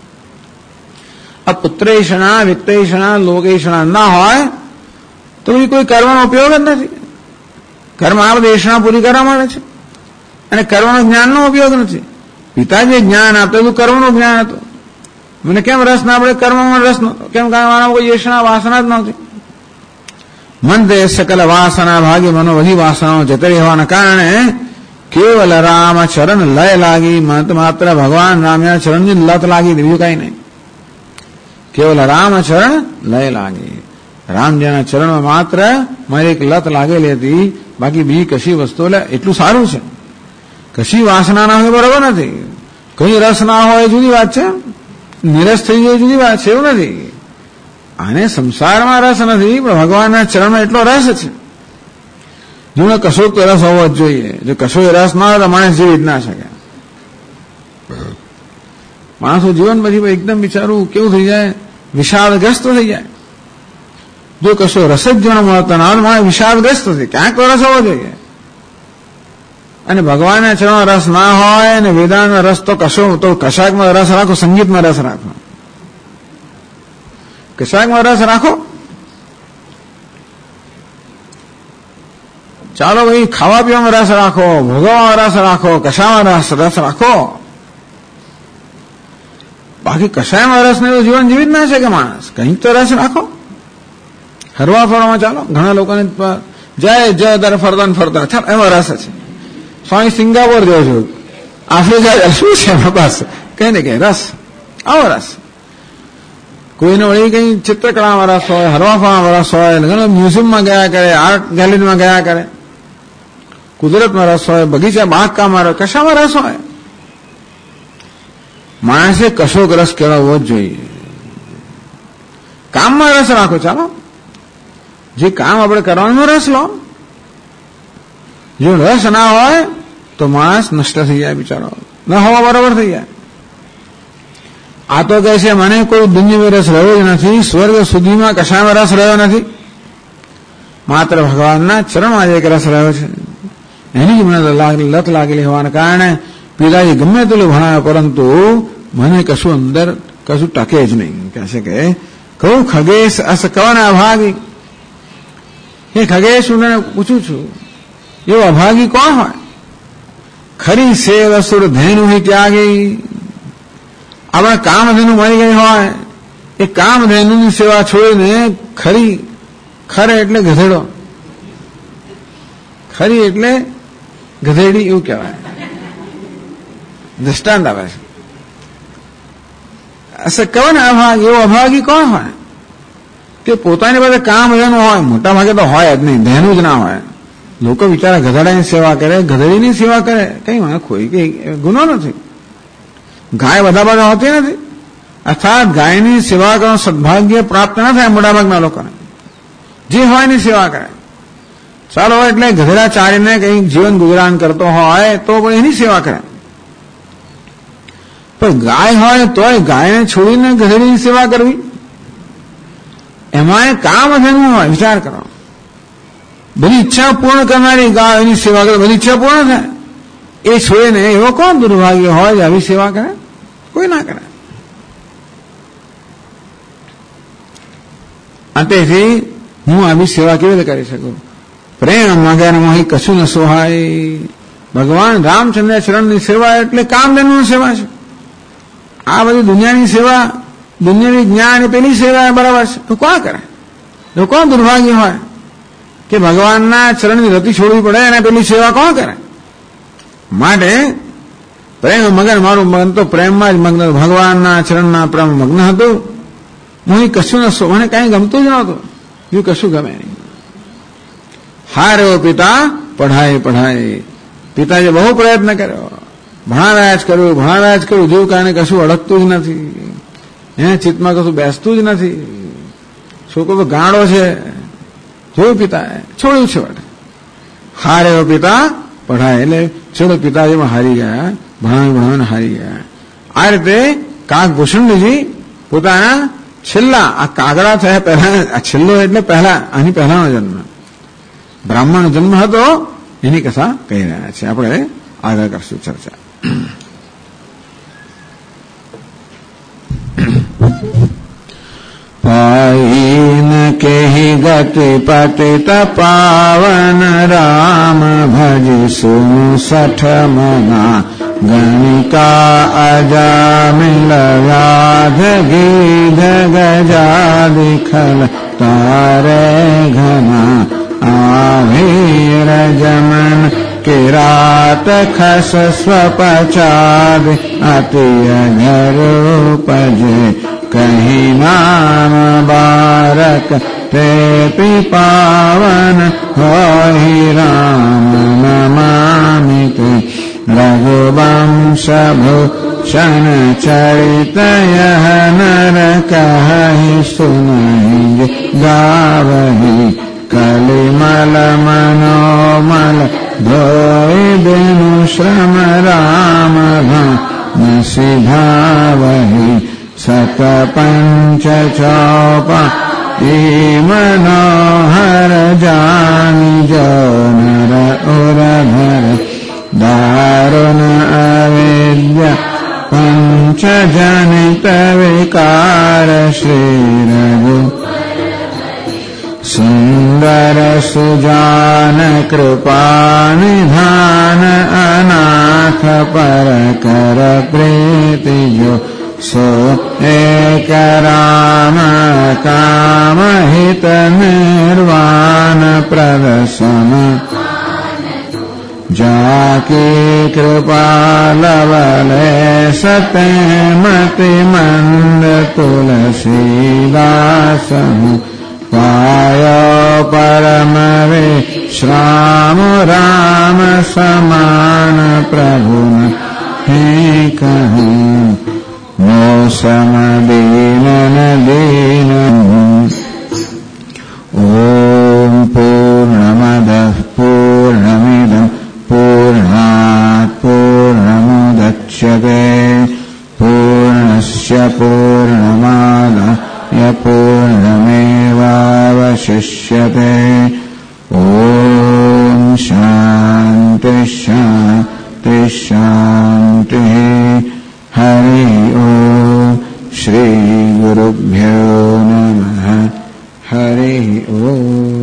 આ પુત્રેષણા, વિત્તેષણા, લોકેષણા ના હોય તો કોઈ કર્મનો ઉપયોગ જ નથી. કર્મ આ બધી એષણા પૂરી કરવા માટે છે, અને કર્મનો જ્ઞાનનો ઉપયોગ નથી. પિતાજીએ જ્ઞાન આપ્યું હતું, કર્મનું જ્ઞાન હતું. મને કેમ રસ ના પડે? કર્મમાં રસ નહોતો. કેમ? કારણ કોઈ એષણા વાસના જ નહોતી. મન તે સકલ વાસના ભાગી, મનો બધી વાસનાઓ જતી રહેવાના કારણે કેવલ રામ ચરણ લય લાગી. માત્ર ભગવાન રામના ચરણની લત લાગી, બીજું કઈ નહીં. કેવલ રામ ચરણ લય લાગી. રામજીના ચરણમાં માત્ર મારી એક લત લાગેલી હતી, બાકી બીજી કશી વસ્તુ. એટલું સારું છે, કશી વાસના ના હોય બરોબર નથી. કઈ રસ ના હોય જુદી વાત છે, નિરસ થઈ જાય જુદી વાત છે. એવું નથી. આને સંસારમાં રસ નથી, પણ ભગવાનના ચરણમાં એટલો રસ છે. જોને કશો તો રસ હોવો જ જોઈએ. જો કશો રસ ના હોય તો માણસ જીવી જ ના શકે. માણસો જીવન પછી એકદમ બિચારું કેવું થઈ જાય, વિષાદગ્રસ્ત થઈ જાય. જો કશો રસ જ જણ મળતો ના હોય, માણસ વિષાદગ્રસ્ત થઈ. ક્યાંક તો રસ હોવો જોઈએ. અને ભગવાનના ચરણમાં રસ ના હોય, અને વેદાંતમાં રસ તો કશો, તો કશાકમાં રસ રાખો, સંગીતમાં રસ રાખો, કશાકમાં રસ રાખો. ચાલો ભાઈ ખાવા પીવામાં રસ રાખો, ભોગવવામાં રસ રાખો, કશામાં રસ રાખો. બાકી કશાયમાં રસ નહીં તો જીવન જીવી જ ના છે કે માણસ. કંઈક તો રસ રાખો. હરવા ફરવામાં ચાલો. ઘણા લોકોને જય દર ફરતા ચાલ એમાં રસ છે. સ્વામી સિંગાપોર જોયો છું, આફ્રિકા શું છે એમાં બસ કઈ ને કઈ રસ. આવો રસ. કોઈને વળી કઈ ચિત્રકળામાં રસ હોય, હરવા ફરવામાં રસ હોય, ઘણા મ્યુઝિયમમાં ગયા કરે, આર્ટ ગેલેરીમાં ગયા કરે, કુદરતમાં રસ હોય, બગીચા બાગકામમાં રસ, કશામાં રસ હોય. માણસે કશોક રસ કેળવવો જ જોઈએ. કામમાં રસ રાખો. ચાલો જે કામ આપણે કરવાનું રસ લો. જો રસ ના હોય તો માણસ નષ્ટ થઈ જાય બિચારો, ન હોવા બરોબર થઈ જાય. આ તો કહે છે મને કોઈ દુનિયામાં રસ રહ્યો જ નથી, સ્વર્ગ સુધીમાં કશામાં રસ રહ્યો નથી, માત્ર ભગવાનના ચરણમાં જ એક રસ રહ્યો છે. એની જ મને લત લાગેલી હોવાને કારણે પિતાજી ગમે તેટલું ભણાવે પરંતુ મને કશું અંદર કશું ટકે જ નહીં. કહે છે કે કહું ખગેશ અસ કવન અભાગી. એ ખગેશ હું પૂછું છું એવો અભાગી કોણ હોય? ખરી સેવ અસુર ધેનુ હી ત્યાગી. આપણે કામધેનુ મળી ગઈ હોય, એ કામધેનુની સેવા છોડીને ખરે એટલે ગધેડો, ખરી એટલે ગધેડી એવું કહેવાય. દ્રષ્ટાંત આવે છે. અસર કવન અભાગી. એવો અભાગી કોણ હોય કે પોતાની પાસે કામધેનુ હોય? મોટા ભાગે તો હોય જ નહીં, ધેનું જ ના હોય. લોકો બિચારા ગધેડાની સેવા કરે, ગધેડીની સેવા કરે, કઈ કોઈ કઈ ગુનો નથી. ગાય બધા હોતી નથી. અર્થાત ગાયની સેવા કરવાનું સદભાગ્ય પ્રાપ્ત ના થાય મોટાભાગના લોકોને. જે હોય એની સેવા કરે. ચાલો એટલે ગધેડા ચારીને કઈ જીવન ગુજરાન કરતો હોય તો પણ એની સેવા કરે. પણ ગાય હોય તોય ગાયને છોડીને ગધેડીની સેવા કરવી, એમાં કામ અધેનું હોય. વિચાર કરો. બધી ઈચ્છા પૂર્ણ કરનારી ગાય એની સેવા કરે, બધી ઈચ્છા પૂર્ણ થાય. એ છોડીને એવો કોણ દુર્ભાગ્ય હોય જે આવી સેવા કરે? કોઈ ના કરે. તેથી હું આવી સેવા કેવી રીતે કરી શકું? પ્રેમ વગર મોહી કશું ન સોહાય. ભગવાન રામચંદ્ર ચરણની સેવા એટલે કામધેનુની સેવા છે. આ બધી દુનિયાની સેવા, દુનિયાની જ્ઞાન પેલી સેવા બરાબર છે તો કોણ કરે? તો કોણ દુર્ભાગ્ય હોય કે ભગવાનના ચરણની રતિ છોડવી પડે અને પેલી સેવા કોણ કરે? માટે પ્રેમ મગન, મારું મગન તો પ્રેમમાં જ મગ્ન, ભગવાનના ચરણના પ્રેમ મગ્ન હતું. હું કશું ન મને કઈ ગમતું જ નહોતું, એવું કશું ગમે નહીં. હારે પિતા પઢાય. પિતાએ બહુ પ્રયત્ન કર્યો, ભણાવ્યા જ કર્યું, જેવું કારણે કશું અડકતું જ નથી, એને ચિત્તમાં કશું બેસતું જ નથી. છોકરો તો ગાંડો છે, જોયું પિતાએ છોડ્યું છે. હારે પિતા પઢાય એટલે ચલો પિતાજીમાં હારી ગયા, ભણાવીને હારી ગયા. આ રીતે કાકભૂષણજી પોતાના છેલ્લા આ કાગડા થયા પહેલા, આ છેલ્લો એટલે પહેલા, આની પહેલાનો જન્મ, બ્રાહ્મણ જન્મ હતો, એની કથા કહી રહ્યા છે. આપણે આગળ કરશું ચર્ચા. પાઈન કેહી ગતિ પતિત પાવન રામ ભજસું સઠ મના ગણિકા અજામિલ વ્યાધ ગીધ ગજાદિખલ તારે ઘના આવીર જમન કિરાત ખસ સ્વપચાદ અતિય ઘરૂપજે કહી નામ બારક તે પાવન હોય રામ નમામિ તે રઘુવંશ ભૂષણ ચરિત નર કહી સુનઈ ગાવહી કલિમલ મનોમલ ધોઈ બેનુ શ્રમ રામ સિધાવહી સત પંચ ચોપા મનોહર જાની જો નર ઉરધર દારુણ અવિદ્યા પંચ જનિત વિકાર શ્રી રઘુ सुंदर सुजान कृपा निधान अनाथ पर कर प्रीति जो सो एक राम काम हित निर्वाण प्रदर्शन जाकी कृपा लवले सते मति मंद तुलसीदास पायो परम विश्राम राम समान प्रभु नहीं कहीं मौसम दीनन दीन ओम पूर्णमदः पूर्णमिदं पूर्णात् पूर्णमुदच्यते पूर्णस्य पूर्णमादाय पूर्णमेवावशिष्यते ओम शांति शांति शांति हरि ओम श्री गुरुभ्यो नमः हरि ओम।